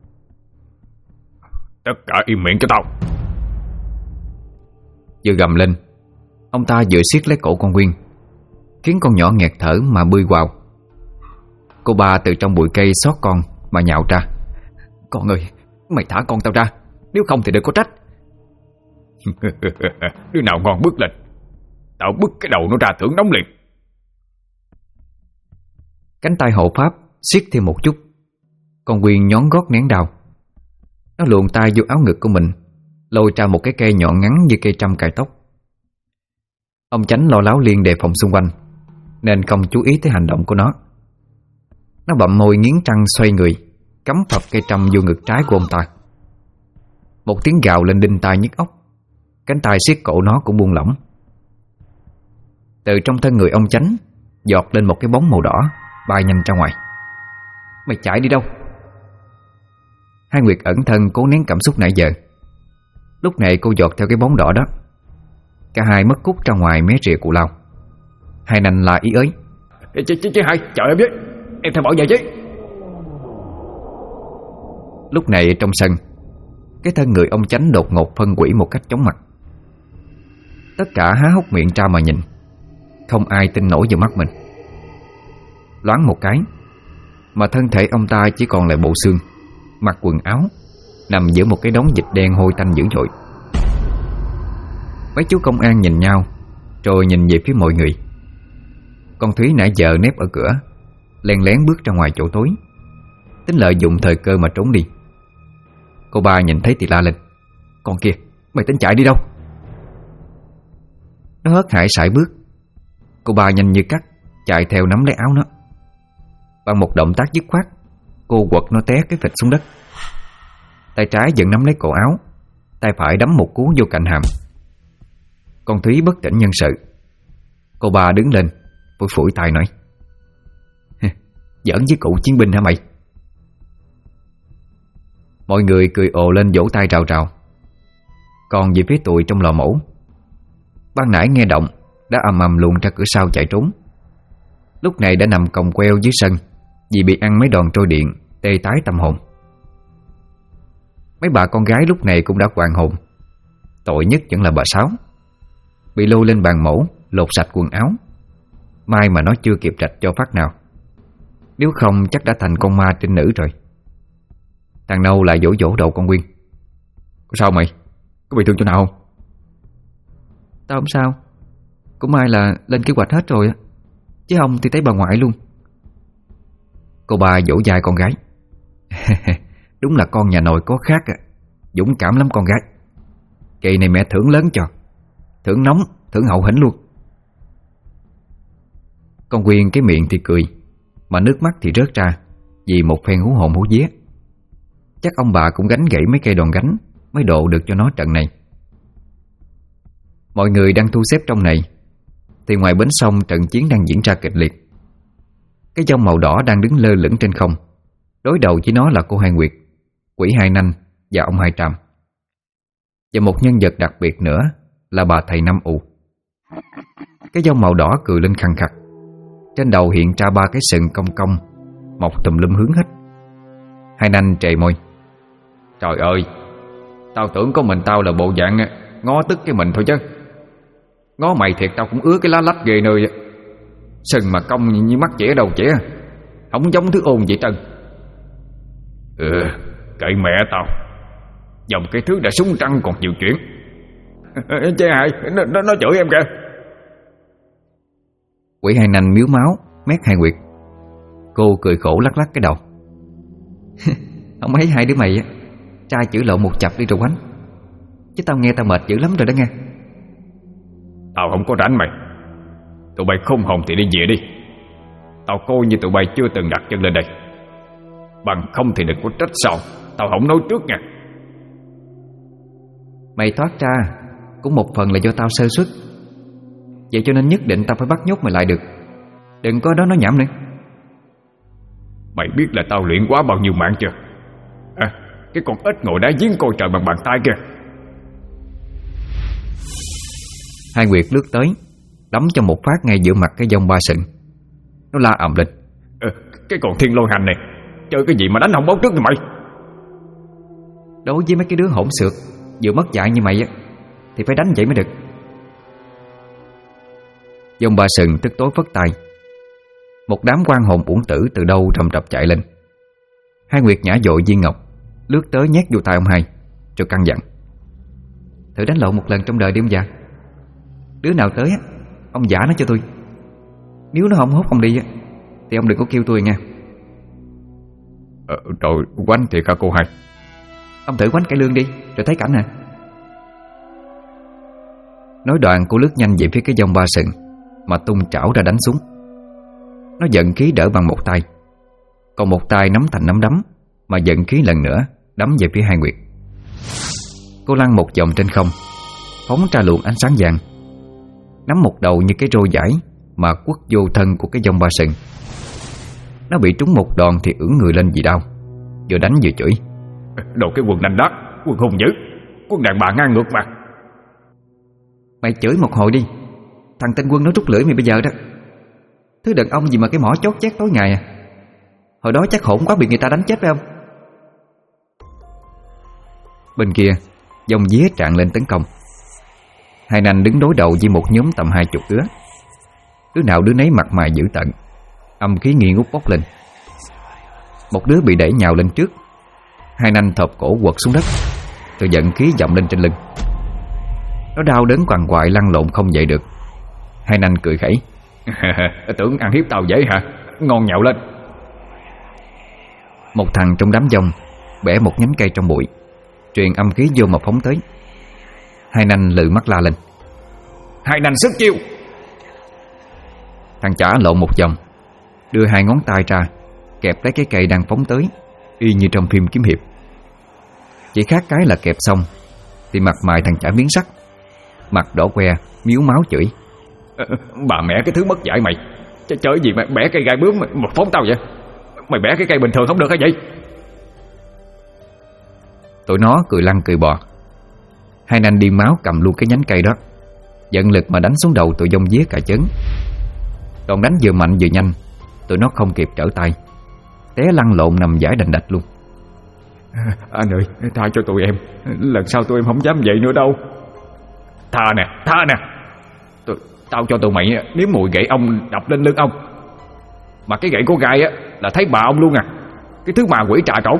Tất cả im miệng cho tao. Vừa gầm lên, ông ta vừa siết lấy cổ con Nguyên, khiến con nhỏ nghẹt thở mà bươi quào. Cô ba từ trong bụi cây xót con mà nhạo ra: "Con ơi, mày thả con tao ra, nếu không thì đừng có trách." Đứa nào ngon bước lên, tao bứt cái đầu nó ra thưởng nóng liền. Cánh tay hộ pháp siết thêm một chút, con Nguyên nhón gót nén đau. Nó luồn tay vô áo ngực của mình, lôi ra một cái cây nhọn ngắn như cây trăm cài tóc. Ông Chánh lo láo liên đề phòng xung quanh, nên không chú ý tới hành động của nó. Nó bặm môi nghiến răng xoay người, cắm phập cây trăm vô ngực trái của ông ta. Một tiếng gào lên đinh tai nhức óc, cánh tay siết cổ nó cũng buông lỏng. Từ trong thân người ông Chánh giọt lên một cái bóng màu đỏ, bay nhanh ra ngoài. "Mày chạy đi đâu?" Hai Nguyệt ẩn thân cố nén cảm xúc nãy giờ. Lúc này cô giọt theo cái bóng đỏ đó. Cả hai mất cút ra ngoài mé rìa cụ lao. Hai nành la ý ới: Chị hai, chờ em với, em theo bảo vệ chứ." Lúc này trong sân, cái thân người ông Chánh đột ngột phân hủy một cách chóng mặt. Tất cả há hốc miệng ra mà nhìn, không ai tin nổi vào mắt mình. Loáng một cái mà thân thể ông ta chỉ còn lại bộ xương, mặc quần áo, nằm giữa một cái đống dịch đen hôi tanh dữ dội. Mấy chú công an nhìn nhau, rồi nhìn về phía mọi người. Con Thúy nãy giờ nép ở cửa, len lén bước ra ngoài chỗ tối, tính lợi dụng thời cơ mà trốn đi. Cô ba nhìn thấy thì la lên: "Con kia, mày tính chạy đi đâu?" Nó hớt hải sải bước. Cô ba nhanh như cắt chạy theo nắm lấy áo nó. Bằng một động tác dứt khoát, cô quật nó té cái phịch xuống đất. Tay trái vẫn nắm lấy cổ áo, tay phải đấm một cú vô cạnh hàm. Con Thúy bất tỉnh nhân sự. Cô ba đứng lên, phủi phủi tay nói: "Giỡn với cụ chiến binh hả mày?" Mọi người cười ồ lên vỗ tay rào rào. Còn về phía tụi trong lò mổ, ban nãy nghe động đã ầm ầm luồn ra cửa sau chạy trốn. Lúc này đã nằm còng queo dưới sân vì bị ăn mấy đòn trôi điện tê tái tâm hồn. Mấy bà con gái lúc này cũng đã hoàn hồn. Tội nhất vẫn là bà Sáu, bị lôi lên bàn mổ lột sạch quần áo. May mà nó chưa kịp rạch cho phát nào, nếu không chắc đã thành con ma trinh nữ rồi. Thằng Nâu lại dỗ dỗ đầu con Nguyên: "Có sao mày? Có bị thương chỗ nào không?" "Tao không sao, cũng may là lên kế hoạch hết rồi á, chứ không thì thấy bà ngoại luôn." Cô ba vỗ vai con gái: "Đúng là con nhà nội có khác à. Dũng cảm lắm con gái. Kỳ này mẹ thưởng lớn cho, thưởng nóng, thưởng hậu hĩnh luôn." Con Nguyên cái miệng thì cười, mà nước mắt thì rớt ra vì một phen hú hồn hú vía. Chắc ông bà cũng gánh gãy mấy cây đòn gánh mới độ được cho nó trận này. Mọi người đang thu xếp trong này thì ngoài bến sông trận chiến đang diễn ra kịch liệt. Cái dông màu đỏ đang đứng lơ lửng trên không, đối đầu với nó là cô Hai Nguyệt, quỷ Hai Nanh và ông Hai Tràm. Và một nhân vật đặc biệt nữa là bà thầy Năm Ù. Cái dông màu đỏ cười lên khăng khặc, trên đầu hiện ra 3 cái sừng cong cong mọc tùm lum hướng hết. Hai Nanh trề môi: "Trời ơi, tao tưởng có mình tao là bộ dạng ngó tức cái mình thôi chứ. Ngó mày thiệt tao cũng ứa cái lá lách ghê nơi. Sừng mà cong như mắt chẻ đầu chẻ, không giống thứ ôn vậy trơn." Kệ mẹ tao, dòng cái thứ đã súng trăng còn nhiều chuyện. Chế Hai, nó chửi em kìa. Quỷ Hai Nanh miếu máu mét Hai Nguyệt. Cô cười khổ lắc lắc cái đầu: "Không mấy hai đứa mày á, trai chữ lộ một chập đi rồi quánh, chứ tao nghe tao mệt dữ lắm rồi đó nghe." "Tao không có rảnh mày. Tụi bay không hồn thì đi về đi. Tao coi như tụi bay chưa từng đặt chân lên đây. Bằng không thì đừng có trách sao tao không nói trước nha." "Mày thoát ra cũng một phần là do tao sơ suất, vậy cho nên nhất định tao phải bắt nhốt mày lại được. Đừng có đó nói nhảm nữa." "Mày biết là tao luyện quá bao nhiêu mạng chưa? Cái con ếch ngồi đá giếng coi trời bằng bàn tay kìa." Hai Nguyệt lướt tới, đấm cho một phát ngay giữa mặt cái dông ba sừng. Nó la ầm lên: Cái con thiên lôi hành này, chơi cái gì mà đánh không báo trước vậy mày? Đối với mấy cái đứa hỗn xược vừa mất dạy như mày á thì phải đánh vậy mới được. Dông ba sừng tức tối phất tay. Một đám quan hồn uổng tử từ đâu rầm rập chạy lên. Hai Nguyệt nhả dội viên ngọc, lướt tới nhét vô tay ông hai, rồi căn dặn: thử đánh lộn một lần trong đời đi ông già. Đứa nào tới á, ông giả nó cho tôi. Nếu nó không hốt ông đi á thì ông đừng có kêu tôi nha. Rồi quánh thiệt hả cô hai? Ông thử quánh cải lương đi rồi thấy cảnh nè. Nói đoạn cô lướt nhanh về phía cái dông ba sừng mà tung trảo ra đánh xuống. Nó giận khí đỡ bằng một tay, còn một tay nắm thành nắm đấm mà giận khí lần nữa đấm về phía Hai Nguyệt. Cô lăn một vòng trên không, phóng ra luồng ánh sáng vàng, nắm một đầu như cái rô vải mà quất vô thân của cái dông ba sừng. Nó bị trúng một đòn thì ưỡn người lên vì đau, vừa đánh vừa chửi: đồ cái quần nành đó, quần hùng dữ, quần đàn bà ngang ngược mà. Mày chửi một hồi đi, thằng tên Quân nó rút lưỡi mày bây giờ đó. Thứ đàn ông gì mà cái mỏ chót chét tối ngày à. Hồi đó chắc hỗn quá bị người ta đánh chết phải không? Bên kia dòng día tràn lên tấn công. Hai nanh đứng đối đầu với một nhóm tầm 20 đứa. Đứa nào đứa nấy mặt mày dữ tợn, âm khí nghi ngút bốc lên. Một đứa bị đẩy nhào lên trước, hai nanh thộp cổ quật xuống đất, rồi giận khí dậm lên trên lưng. Nó đau đớn quằn quại lăn lộn không dậy được. Hai nanh cười khẩy: tưởng ăn hiếp tao dễ hả? Ngon nhậu lên. Một thằng trong đám dông bẻ một nhánh cây trong bụi, truyền âm khí vô mà phóng tới. Hai nanh lừ mắt la lên: hai nanh sức chiêu! Thằng chả lộn một vòng, đưa hai ngón tay ra kẹp lấy cái cây đang phóng tới, y như trong phim kiếm hiệp. Chỉ khác cái là kẹp xong thì mặt mày thằng chả biến sắc, mặt đỏ que, miếu máu chửi: bà mẹ cái thứ mất dạy mày, chơi gì mà bẻ cây gai bướm mà phóng tao vậy? Mày bẻ cái cây bình thường không được hả vậy? Tụi nó cười lăn cười bò. Hai nanh điên máu cầm luôn cái nhánh cây đó, giận lực mà đánh xuống đầu tụi dông día cả chấn. Đòn đánh vừa mạnh vừa nhanh, tụi nó không kịp trở tay, té lăn lộn nằm giải đành đạch luôn. Anh ơi, tha cho tụi em, lần sau tụi em không dám vậy nữa đâu. Tha nè. Tao cho tụi mày nếm mùi gậy ông đập lên lưng ông. Mà cái gậy có gai á là thấy bà ông luôn à. Cái thứ mà quỷ trà trộn.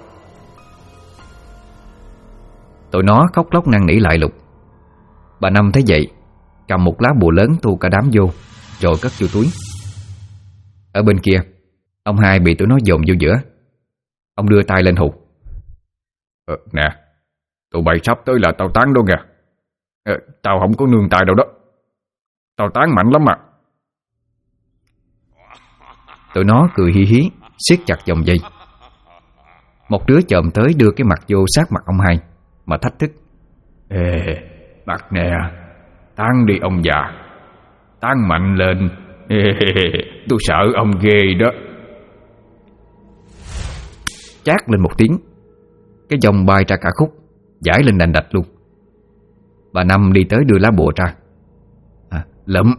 Tụi nó khóc lóc năn nỉ lại lục. Bà Năm thấy vậy, cầm một lá bùa lớn tu cả đám vô, rồi cất vô túi. Ở bên kia, ông hai bị tụi nó dồn vô giữa. Ông đưa tay lên hụt: nè, tụi bay sắp tới là tao tán đó kìa. Tao không có nương tay đâu đó. Tao tán mạnh lắm mà. Tụi nó cười hí hí, siết chặt vòng dây. Một đứa chồm tới đưa cái mặt vô sát mặt ông hai mà thách thức: Ê, mặt nè, tán đi ông già, tán mạnh lên. Tôi sợ ông ghê đó. Chát lên một tiếng, cái dòng bay ra cả khúc, giải lên đành đạch luôn. Bà Năm đi tới đưa lá bùa ra. Lụm.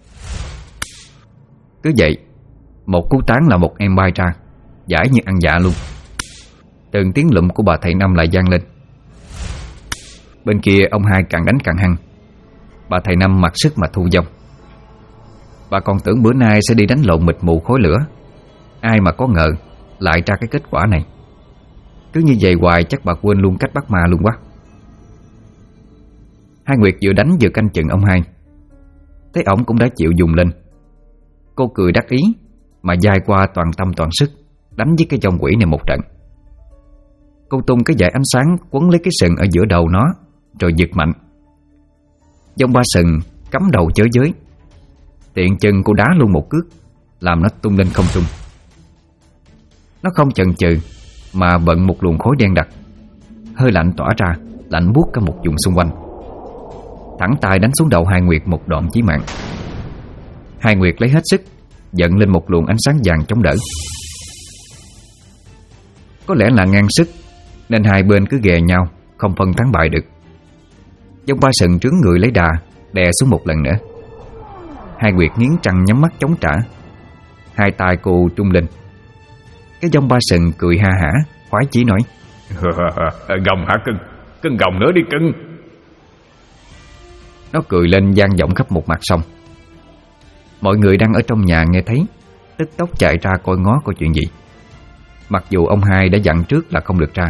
Cứ vậy, một cú tán là một em bay ra, giải như ăn dạ luôn. Từng tiếng lụm của bà thầy Năm lại vang lên. Bên kia ông hai càng đánh càng hăng. Bà thầy Năm mặc sức mà thu dông. Bà còn tưởng bữa nay sẽ đi đánh lộn mịt mù khói lửa, ai mà có ngờ lại ra cái kết quả này. Cứ như vậy hoài chắc bà quên luôn cách bắt ma luôn quá. Hai Nguyệt vừa đánh vừa canh chừng ông hai, thấy ổng cũng đã chịu dùng lên. Cô cười đắc ý mà dai qua toàn tâm toàn sức đánh với cái dòng quỷ này một trận. Cô tung cái dải ánh sáng quấn lấy cái sừng ở giữa đầu nó, rồi giật mạnh. Dông ba sừng cắm đầu chới giới, tiện chân cô đá luôn một cước, làm nó tung lên không trung. Nó không chần chừ mà bận một luồng khói đen đặc, hơi lạnh tỏa ra, lạnh buốt cả một vùng xung quanh. Thẳng tay đánh xuống đầu Hai Nguyệt một đòn chí mạng. Hai Nguyệt lấy hết sức, giận lên một luồng ánh sáng vàng chống đỡ. Có lẽ là ngang sức nên hai bên cứ ghè nhau, không phân thắng bại được. Dông ba sừng trướng người lấy đà, đè xuống một lần nữa. Hai Nguyệt nghiến răng nhắm mắt chống trả. Hai tay cô trung lên. Cái dông ba sừng cười ha hả, khoái chí nói: Gồng hả cưng? Cưng gồng nữa đi cưng. Nó cười lên vang vọng khắp một mặt sông. Mọi người đang ở trong nhà nghe thấy, tức tốc chạy ra coi ngó coi chuyện gì, mặc dù ông hai đã dặn trước là không được ra.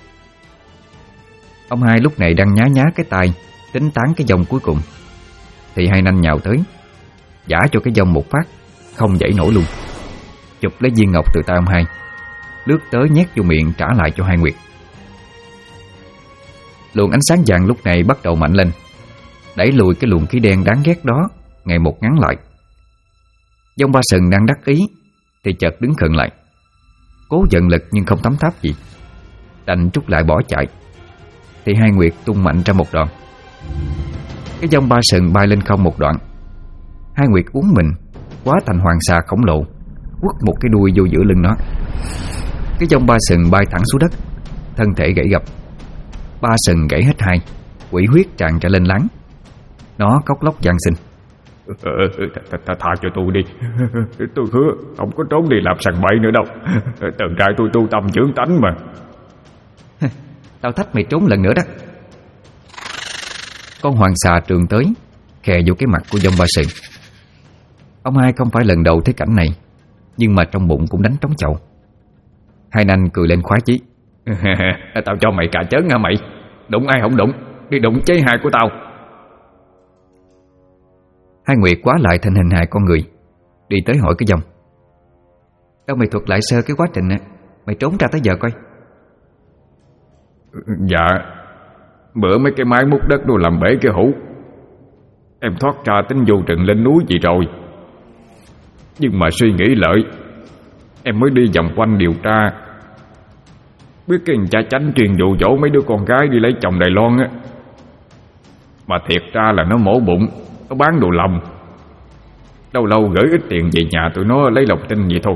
Ông hai lúc này đang nhá nhá cái tay tính tán cái dông cuối cùng, thì hai nanh nhào tới, giã cho cái dông một phát, không dãy nổi luôn, chụp lấy viên ngọc từ tay ông hai, lướt tới nhét vô miệng trả lại cho Hai Nguyệt. Luồng ánh sáng vàng lúc này bắt đầu mạnh lên, đẩy lùi cái luồng khí đen đáng ghét đó ngày một ngắn lại. Dông ba sừng đang đắc ý thì chợt đứng khựng lại, cố vận lực nhưng không tấm tháp gì, đành trút lại bỏ chạy. Thì Hai Nguyệt tung mạnh ra một đòn. Cái dông ba sừng bay lên không một đoạn, Hai Nguyệt uốn mình hóa thành hoàng xà khổng lồ, quất một cái đuôi vô giữa lưng nó. Cái dông ba sừng bay thẳng xuống đất, thân thể gãy gập. Ba sừng gãy hết hai, quỷ huyết tràn ra lên láng. Nó khóc lóc van xin: Tha cho tôi đi. Tôi hứa không có trốn đi làm sằng bậy nữa đâu. Từ trai tôi tu tâm dưỡng tánh mà. Tao thách mày trốn lần nữa đó. Con hoàng xà trường tới, khè vô cái mặt của dông ba sừng. Ông hai không phải lần đầu thấy cảnh này, nhưng mà trong bụng cũng đánh trống chậu. Hai nanh cười lên khoái chí: Tao cho mày cà chớn hả mày? Đụng ai không đụng, đi đụng cháy hai của tao. Hai Nguyệt quá lại thành hình hài con người, đi tới hỏi cái dông: Đâu mày thuật lại sơ cái quá trình mày trốn ra tới giờ coi. Dạ, bữa mấy cái máy múc đất đồ làm bể cái hũ, em thoát ra tính vô rừng lên núi gì rồi. Nhưng mà suy nghĩ lợi, em mới đi vòng quanh điều tra, biết cái cha chánh truyền dụ dỗ mấy đứa con gái đi lấy chồng Đài Loan á. Mà thiệt ra là nó mổ bụng, nó bán đồ lòng. Lâu lâu gửi ít tiền về nhà tụi nó lấy lòng tin vậy thôi.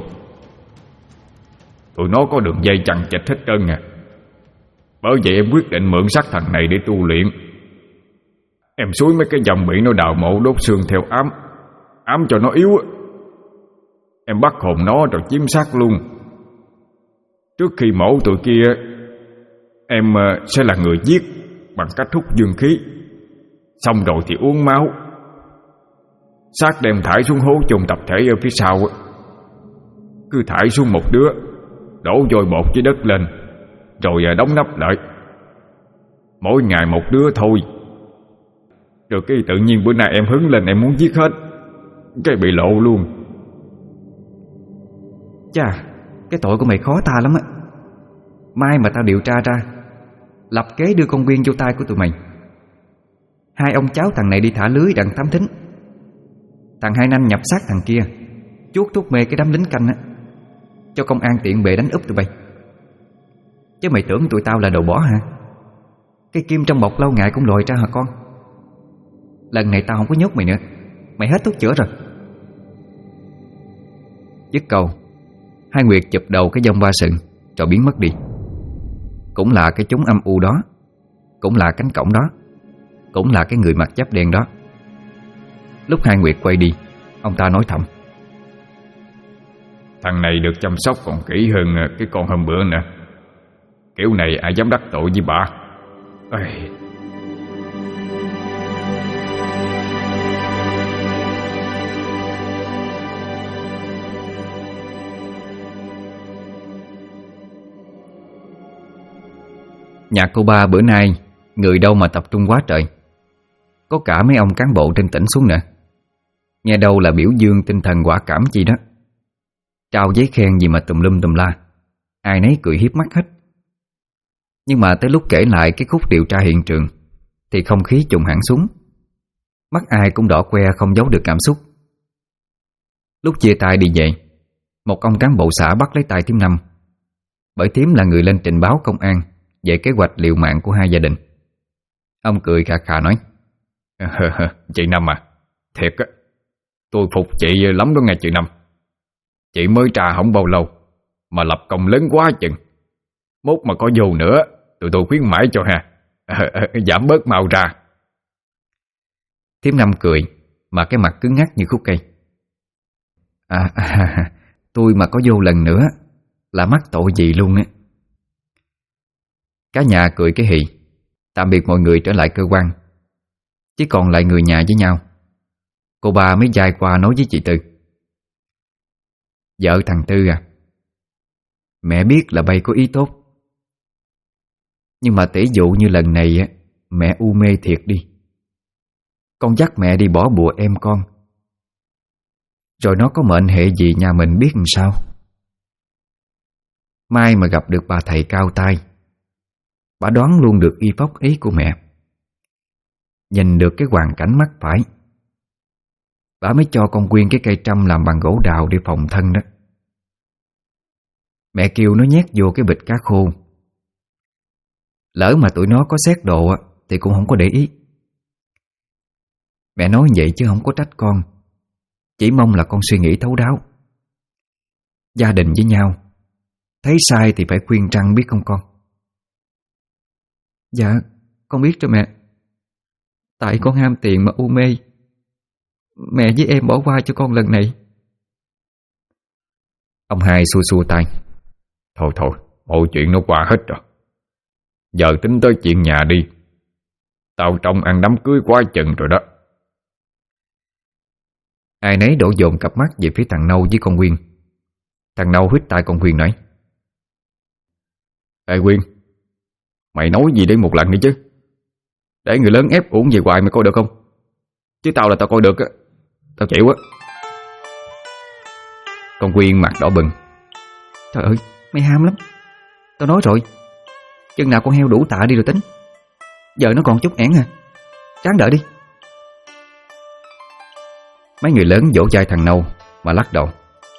Tụi nó có đường dây chằng chịt hết trơn à. Bởi vậy em quyết định mượn xác thằng này để tu luyện. Em xúi mấy cái dòng bị nó đào mộ đốt xương theo ám cho nó yếu. Em bắt hồn nó rồi chiếm xác luôn. Trước khi mổ tụi kia, em sẽ là người giết bằng cách hút dương khí. Xong rồi thì uống máu, xác đem thải xuống hố chôn tập thể ở phía sau. Cứ thải xuống một đứa, đổ vôi bột với đất lên, rồi đóng nắp lại. Mỗi ngày một đứa thôi. Rồi cái tự nhiên bữa nay em hứng lên em muốn giết hết, cái bị lộ luôn. Chà, cái tội của mày khó tha lắm á. Mai mà tao điều tra ra, lập kế đưa con Quyên vô tay của tụi mày. Hai ông cháu thằng này đi thả lưới đặng thám thính, thằng Hai Nanh nhập xác thằng kia, chuốt thuốc mê cái đám lính canh á, cho công an tiện bề đánh úp tụi bay. Chứ mày tưởng tụi tao là đồ bỏ hả? Cái kim trong bọc lâu ngày cũng lòi ra hả con? Lần này tao không có nhốt mày nữa, mày hết thuốc chữa rồi. Dứt câu, Hai Nguyệt chụp đầu cái dông ba sừng rồi biến mất đi. Cũng là cái chốn âm u đó, cũng là cánh cổng đó, cũng là cái người mặc giáp đen đó. Lúc Hai Nguyệt quay đi, ông ta nói thầm: Thằng này được chăm sóc còn kỹ hơn cái con hôm bữa nè. Kiểu này ai dám đắc tội với bà. Nhà cô ba bữa nay người đâu mà tập trung quá trời. Có cả mấy ông cán bộ trên tỉnh xuống nữa. Nghe đâu là biểu dương tinh thần quả cảm chi đó, trao giấy khen gì mà tùm lum tùm la. Ai nấy cười hiếp mắt hết. Nhưng mà tới lúc kể lại cái khúc điều tra hiện trường thì không khí trùng hẳn xuống. Mắt ai cũng đỏ que không giấu được cảm xúc. Lúc chia tay đi về, một ông cán bộ xã bắt lấy tay thím Năm, bởi thím là người lên trình báo công an về kế hoạch liều mạng của hai gia đình. Ông cười khà khà nói: Chị Năm à, thiệt á, tôi phục chị lắm đó nghe chị Năm. Chị mới trà không bao lâu mà lập công lớn quá chừng. Mốt mà có vô nữa, tụi tôi khuyến mãi cho ha. Giảm bớt màu ra. Thím Năm cười, mà cái mặt cứng ngắc như khúc cây. Tôi mà có vô lần nữa là mắc tội gì luôn á. Cả nhà cười cái hì, tạm biệt mọi người trở lại cơ quan. Chỉ còn lại người nhà với nhau. Cô ba mới dài qua nói với chị Tư: Vợ thằng Tư à, mẹ biết là bay có ý tốt, nhưng mà tỷ dụ như lần này á, mẹ u mê thiệt đi, con dắt mẹ đi bỏ bùa em con, rồi nó có mệnh hệ gì nhà mình biết làm sao. Mai mà gặp được bà thầy cao tay, bà đoán luôn được y phóc ý của mẹ, nhìn được cái hoàn cảnh mắc phải, bà mới cho con Quyên cái cây trăm làm bằng gỗ đào để phòng thân đó. Mẹ kêu nó nhét vô cái bịch cá khô. Lỡ mà tụi nó có xét độ thì cũng không có để ý. Mẹ nói vậy chứ không có trách con, chỉ mong là con suy nghĩ thấu đáo. Gia đình với nhau, thấy sai thì phải khuyên răn, biết không con? Dạ, con biết rồi mẹ. Tại con ham tiền mà u mê, mẹ với em bỏ qua cho con lần này. Ông hai xua xua tay: Thôi, mọi chuyện nó qua hết rồi. Giờ tính tới chuyện nhà đi. Tao trông ăn đám cưới quá chừng rồi đó. Ai nấy đổ dồn cặp mắt về phía thằng Nâu với con Quyên. Thằng Nâu huýt tai con Quyên nói: Ê Quyên, mày nói gì đây một lần đi chứ. Để người lớn ép uổng về hoài mày coi được không? Chứ tao là tao coi được á, tao chịu á. Con Quyên mặt đỏ bừng: Trời ơi, mày ham lắm. Tao nói rồi, chừng nào con heo đủ tạ đi rồi tính. Giờ nó còn chút ẻn à, ráng đợi đi. Mấy người lớn vỗ vai thằng Nâu mà lắc đầu: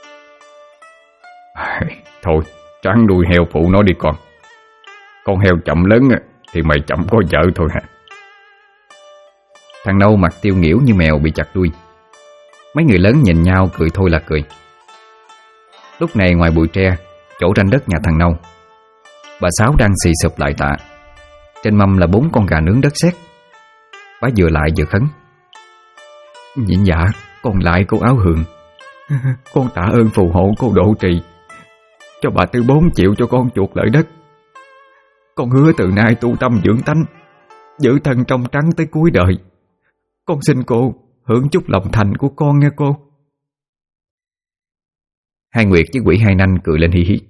Thôi, ráng đuôi heo phụ nó đi con. Con heo chậm lớn thì mày chậm có vợ thôi hả? Thằng Nâu mặt tiêu nghỉu như mèo bị chặt đuôi. Mấy người lớn nhìn nhau cười thôi là cười. Lúc này ngoài bụi tre, chỗ ranh đất nhà thằng Nâu, bà Sáu đang xì sụp lại tạ. Trên mâm là 4 con gà nướng đất sét. Bà vừa lại vừa khấn: Nhịn dạ, con lại cô Áo Hường. Con tạ ơn phù hộ cô độ trì, cho bà Tư 4 triệu cho con chuộc lợi đất. Con hứa từ nay tu tâm dưỡng tánh, giữ thân trong trắng tới cuối đời. Con xin cô hưởng chút lòng thành của con nghe cô. Hai Nguyệt với quỷ Hai Nanh cười lên hi hi.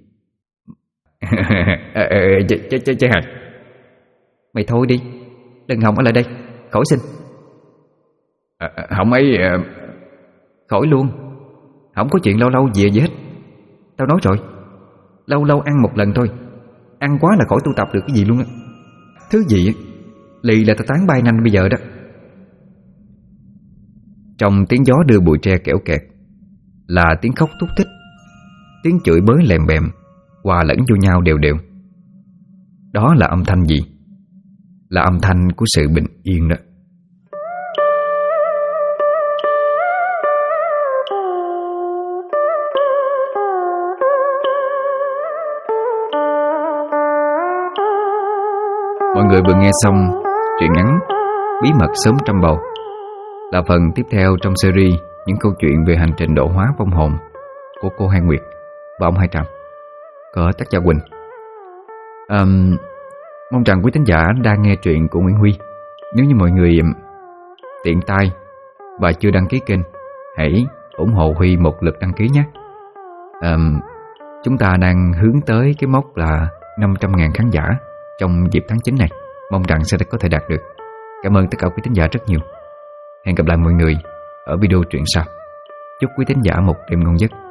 Chứ hả? Mày thôi đi, đừng hòng ở lại đây, khỏi xin. Không ấy. Khỏi luôn, không có chuyện lâu lâu về gì hết. Tao nói rồi, lâu lâu ăn một lần thôi, ăn quá là khỏi tu tập được cái gì luôn á. Thứ gì á, lì là tao tán bay nanh bây giờ đó. Trong tiếng gió đưa bụi tre kẽo kẹt là tiếng khóc thúc thích, tiếng chửi bới lèm bèm hòa lẫn vô nhau đều đều. Đó là âm thanh gì? Là âm thanh của sự bình yên đó. Mọi người vừa nghe xong truyện ngắn Bí mật sớm trăm bầu, là phần tiếp theo trong series những câu chuyện về hành trình độ hóa vong hồn của cô Hai Nguyệt và ông Hai Trầm của tác giả Quỳnh. Mong rằng quý thính giả đang nghe truyện của Nguyễn Huy, nếu như mọi người tiện tay và chưa đăng ký kênh, hãy ủng hộ Huy một lượt đăng ký nhé. Chúng ta đang hướng tới cái mốc là 500.000 khán giả trong dịp tháng 9 này. Mong rằng sẽ có thể đạt được. Cảm ơn tất cả quý thính giả rất nhiều. Hẹn gặp lại mọi người ở video truyện sau. Chúc quý thính giả một đêm ngon giấc.